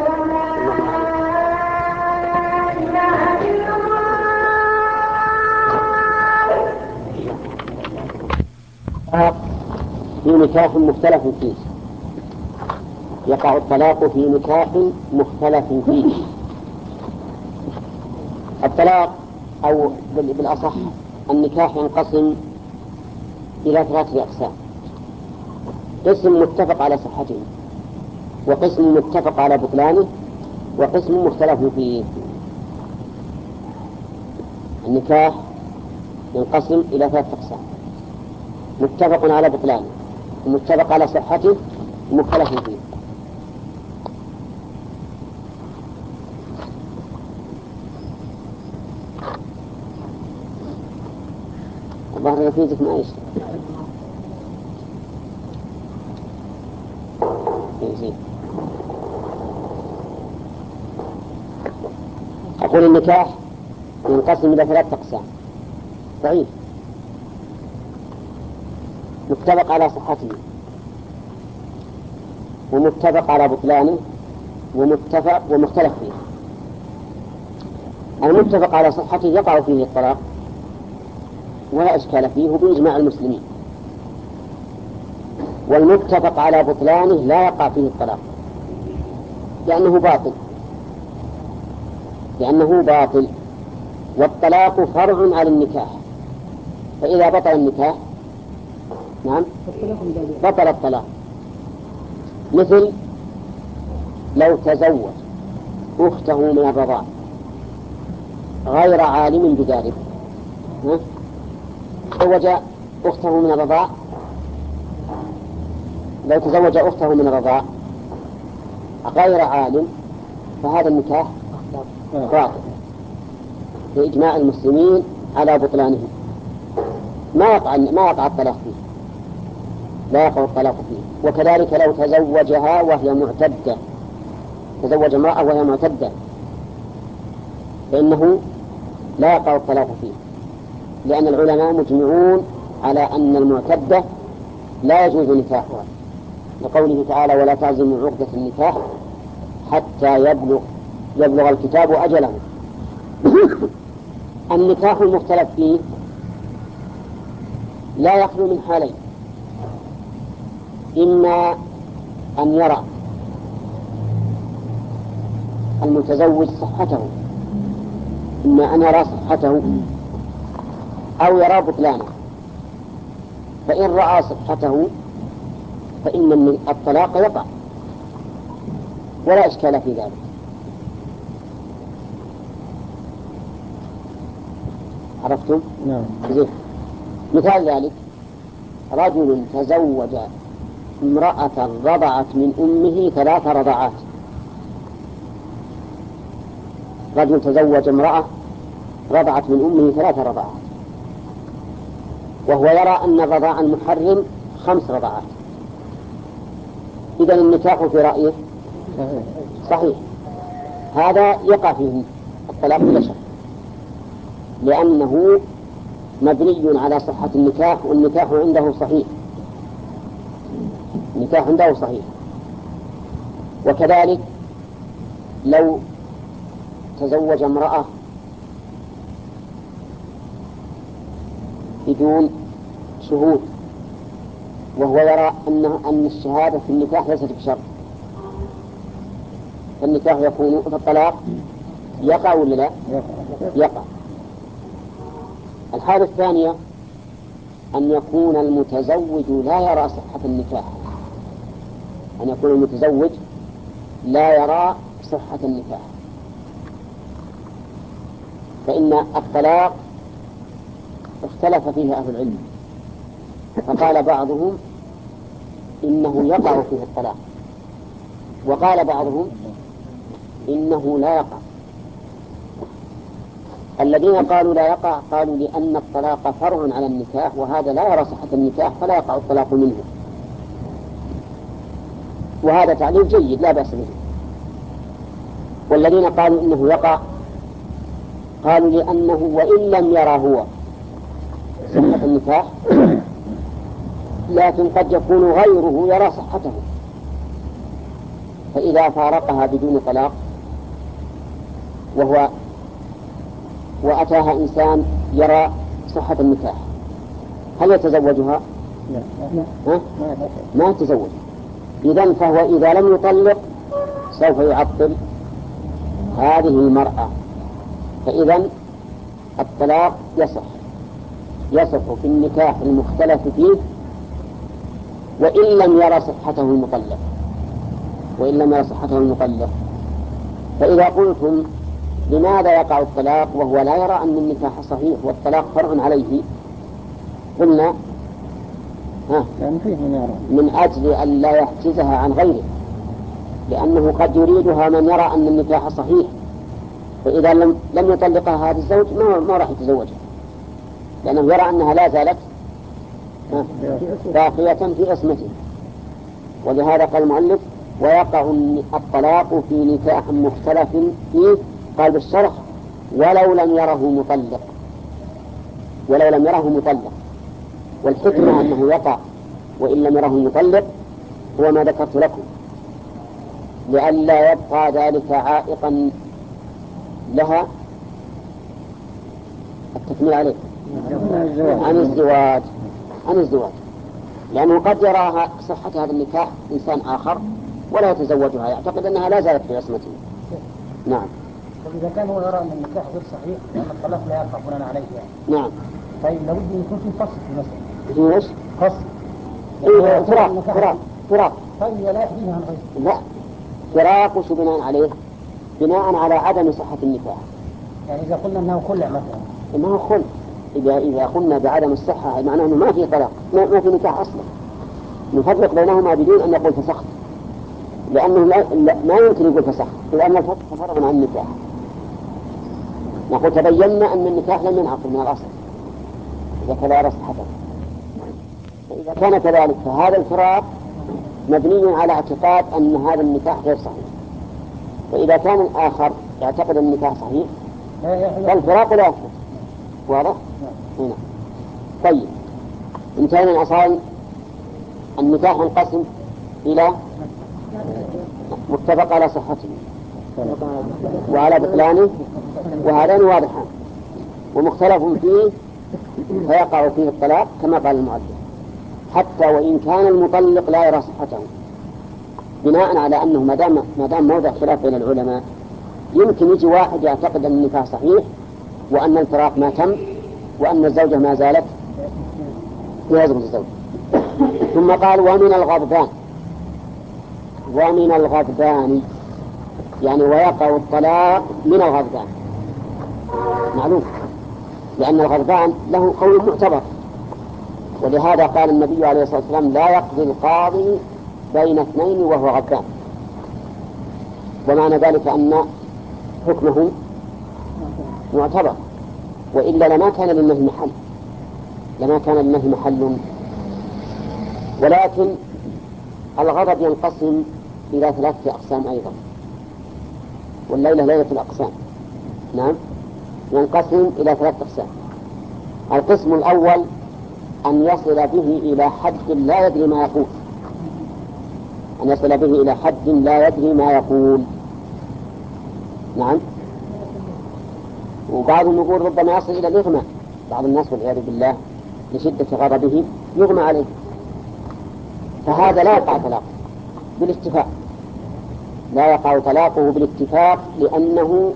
في نكاح مختلف فيه، يقع الطلاق في نكاح مختلف فيه. الطلاق أو بالأصح النكاح ينقسم إلى ثلاثة أقسام: قسم متفق على صحته، وقسم متفق على بطلانه، وقسم مختلف فيه. النكاح ينقسم إلى ثلاثة أقسام: متفق على بطلانه، ومتفق على صحته، ومختلف فيه. الظاهر رفيقك ما يشتغل. زين. أقول النكاح ينقسم إلى ثلاثة أقسام: ضعيف، متفق على صحته، ومتفق على بطلانه، ومتفق ومختلف فيه. المتفق على صحته يقع فيه الطلاق ولا إشكال فيه بإجماع المسلمين، والمتفق على بطلانه لا يقع فيه الطلاق لأنه باطل لأنه باطل والطلاق فرع على النكاح، فإذا بطل النكاح نعم بطل الطلاق. مثل لو تزوج أخته من الرضاع غير عالم بذلك، تزوج أخته من الرضاع لو تزوج أخته من الرضاع غير عالم فهذا النكاح باطل بإجماع المسلمين على بطلانه، ما يقع ما يقع الطلاق فيه، لا يقع الطلاق فيه. وكذلك لو تزوجها وهي معتدة، تزوج امرأة وهي معتدة فإنه لا يقع الطلاق فيه، لأن العلماء مجمعون على أن المعتدة لا يجوز نكاحها، لقوله تعالى: ولا تعزموا عقدة النكاح حتى يبلغ يبلغ الكتاب أجله. النكاح المختلف فيه لا يخلو من حالين: إما أن يرى المتزوج صحته إما أن يرى صحته أو يرى بطلانه، فإن رأى صحته فإن الطلاق يقع ولا إشكال في ذلك. عرفتم؟ نعم. زين. مثال ذلك: رجل تزوج امرأة رضعت من أمه ثلاث رضعات. رجل تزوج امرأة رضعت من أمه ثلاث رضعات، وهو يرى أن الرضاع المحرم خمس رضعات، إذن النكاح في رأيه صحيح. هذا يقع فيه الطلاق بلا شك، لأنه مبني على صحة النكاح، والنكاح عنده صحيح، النكاح عنده صحيح. وكذلك لو تزوج امرأة بدون شهود، وهو يرى أن أن الشهادة في النكاح ليست بشرط، فالنكاح يكون في الطلاق يقع ولا لا؟ يقع. الحالة الثانية أن يكون المتزوج لا يرى صحة النكاح، أن يكون المتزوج لا يرى صحة النكاح، فإن الطلاق اختلف فيه أهل العلم، فقال بعضهم إنه يقع فيه الطلاق، وقال بعضهم إنه لا يقع. الذين قالوا لا يقع قالوا لأن الطلاق فرع على النكاح، وهذا لا يرى صحة النكاح فلا يقع الطلاق منه، وهذا تعليل جيد لا بأس به. والذين قالوا إنه يقع قالوا لأنه وإن لم يرى هو صحة النكاح لكن قد يكون غيره يرى صحته، فإذا فارقها بدون طلاق وهو وأتاها إنسان يرى صحة النكاح هل يتزوجها؟ ها؟ ما يتزوج. إذن فهو إذا لم يطلق سوف يعطل هذه المرأة، فإذن الطلاق يصح يصح في النكاح المختلف فيه وإن لم يرى صحته المطلق وإن لم يرى صحته المطلق. فإذا قلتم لماذا يقع الطلاق وهو لا يرى أن النكاح صحيح والطلاق فرع عليه، قلنا ها من أجل أن لا يحجزها عن غيره، لأنه قد يريدها من يرى أن النكاح صحيح، فإذا لم لم يطلقها هذا الزوج ما ما راح يتزوجها، لأنه يرى أنها لا زالت باقية في عصمته. ولهذا قال المؤلف ويقع الطلاق في نكاح مختلف فيه، قال بالشرح ولو لم يره مطلق ولو لم يره مطلق. والحكمة أنه يقع وإن لم يره مطلق هو ما ذكرت لكم، لئلا يبقى ذلك عائقا لها التكميل عليه عن الزواج عن الزواج لأنه قد يراها صحة هذا النكاح إنسان آخر ولا يتزوجها، يعتقد أنها لا زالت في عصمته. نعم. إذا كان هو يرى أن النكاح غير صحيح لأن الطلاق لا يقع بناء عليه يعني. نعم. طيب لابد أن يكون في فصل في المسألة. في ايش؟ فصل. إيه فراق فراق فراق. طيب لا يحديها عن غيره. لا، فراق وش بناء عليه؟ بناء على عدم صحة النكاح. يعني إذا قلنا أنه خلع مثلا. ما هو خلع. إذا إذا قلنا بعدم الصحة معناه أنه ما في طلاق، ما, ما في نكاح أصلا. نفرق بينهما بدون أن يقول فسخت، لأنه لا ما يمكن يقول فسخت، لأن الفسخ فرق عن النكاح. نقول تبينا أن النكاح لم ينعقد من الأصل إذا كذا رأى صحته. فإذا كان كذلك فهذا الفراق مبني على اعتقاد أن هذا النكاح غير صحيح. فإذا كان الآخر يعتقد أن النكاح صحيح فالفراق لا يثبت. واضح؟ هنا. طيب انتهينا من أصل النكاح ينقسم إلى متفق على صحته وعلى بطلانه، وهذان واضحان، ومختلف فيه فيقع فيه الطلاق كما قال المؤلف، حتى وإن كان المطلق لا يرى صحته، بناء على أنه ما دام ما دام موضع خلاف بين العلماء. يمكن يجي واحد يعتقد أن النكاح صحيح وأن الفراق ما تم وأن الزوجة ما زالت يلزم الزوج. ثم قال ومن الغضبان ومن الغضبان يعني ويقع الطلاق من الغضبان، معلوم، لأن الغضبان له قول معتبر، ولهذا قال النبي عليه الصلاة والسلام لا يقضي القاضي بين اثنين وهو غضبان، ومعنى ذلك أن حكمه معتبر، وإلا لما كان للنهي محل لما كان للنهي محل. ولكن الغضب ينقسم إلى ثلاثة أقسام أيضا، والليلة ليلة الأقسام. نعم، ينقسم إلى ثلاثة أقسام. القسم الأول أن يصل به إلى حد لا يدري ما يقول أن يصل به إلى حد لا يدري ما يقول. نعم. وبعضهم يقول ربما يصل إلى الإغماء، بعض الناس والعياذ بالله لشدة غضبه يغمى عليه، فهذا لا يقع طلاقه بالاتفاق، لا يقع طلاقه بالاتفاق، لأنه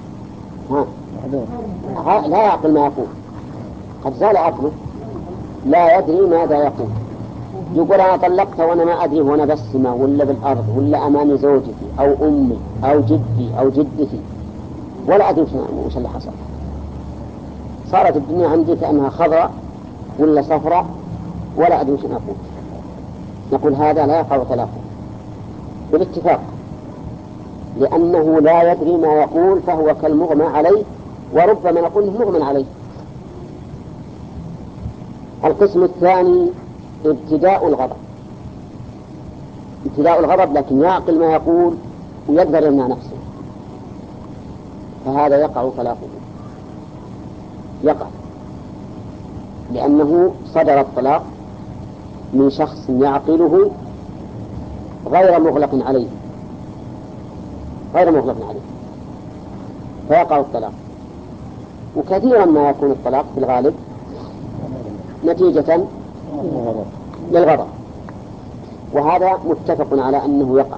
ها لا يعقل ما يقول، قد زال عقله، لا يدري ماذا يقول. يقول أنا طلقت وأنا ما أدري وأنا بالسماء ولا بالأرض ولا أمام زوجتي أو أمي أو جدي أو جدتي، ولا أدري وش اللي حصل. صارت الدنيا عندي كأنها خضراء ولا صفراء ولا أدري وش أقول. نقول هذا لا يقع طلاقه بالاتفاق، لأنه لا يدري ما يقول، فهو كالمغمى عليه، وربما نقول مغمى عليه. القسم الثاني ابتداء الغضب، ابتداء الغضب لكن يعقل ما يقول ويقدر يمنع نفسه، فهذا يقع طلاقه، يقع لأنه صدر الطلاق من شخص يعقله غير مغلق عليه غير مغلق عليه فيقع الطلاق. وكثيرا ما يكون الطلاق في الغالب نتيجة للغضب، وهذا متفق على أنه يقع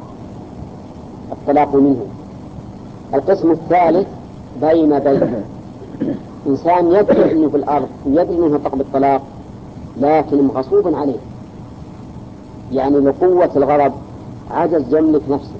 الطلاق منه. القسم الثالث بين بين إنسان يدري أنه في الأرض ويدري أنه يطلق بالطلاق لكن مغصوب عليه، يعني لقوة الغضب عجز يملك نفسه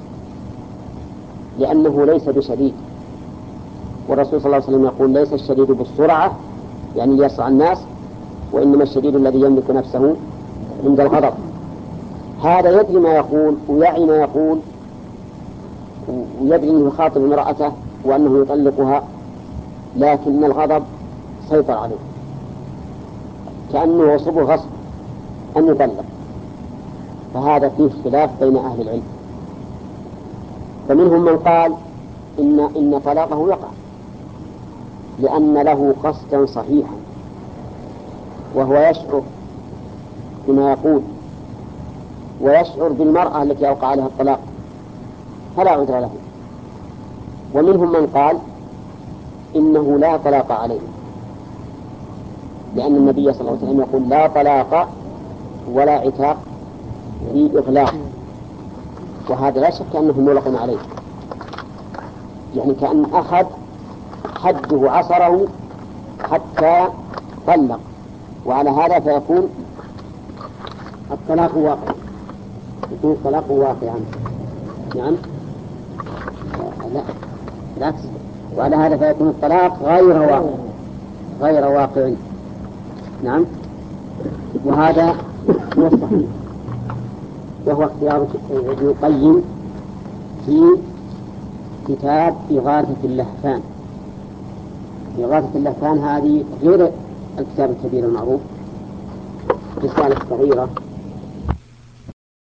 لأنه ليس بشديد. والرسول صلى الله عليه وسلم يقول ليس الشديد بالسرعة يعني ليسرع الناس، وإنما الشديد الذي يملك نفسه عند الغضب. هذا يدري ما يقول ويعي ما يقول ويدري أنه يخاطب امرأته وأنه يطلقها، لكن الغضب سيطر عليه كأنه يصب غصب أن يطلق. فهذا فيه خلاف بين أهل العلم، فمنهم من قال إن, إن طلاقه يقع لأن له قصدا صحيحا وهو يشعر بما يقول ويشعر بالمرأة التي أوقع عليها الطلاق فلا عذر له. ومنهم من قال إنه لا طلاق عليه، لأن النبي صلى الله عليه وسلم يقول لا طلاق ولا عتاق في إغلاق، وهذا لا شك أنه ملق عليه، يعني كأن أخذ حده عصره حتى طلق، وعلى هذا فيكون الطلاق واقع، يكون الطلاق واقعا. نعم لا بالعكس، وعلى هذا فيكون الطلاق غير واقع غير واقعي. نعم، وهذا هو الصحيح، وهو اختيار ابن القيم في كتاب إغاثة اللهفان. إغاثة اللهفان هذه غير الكتاب الكبير المعروف، رسالة صغيرة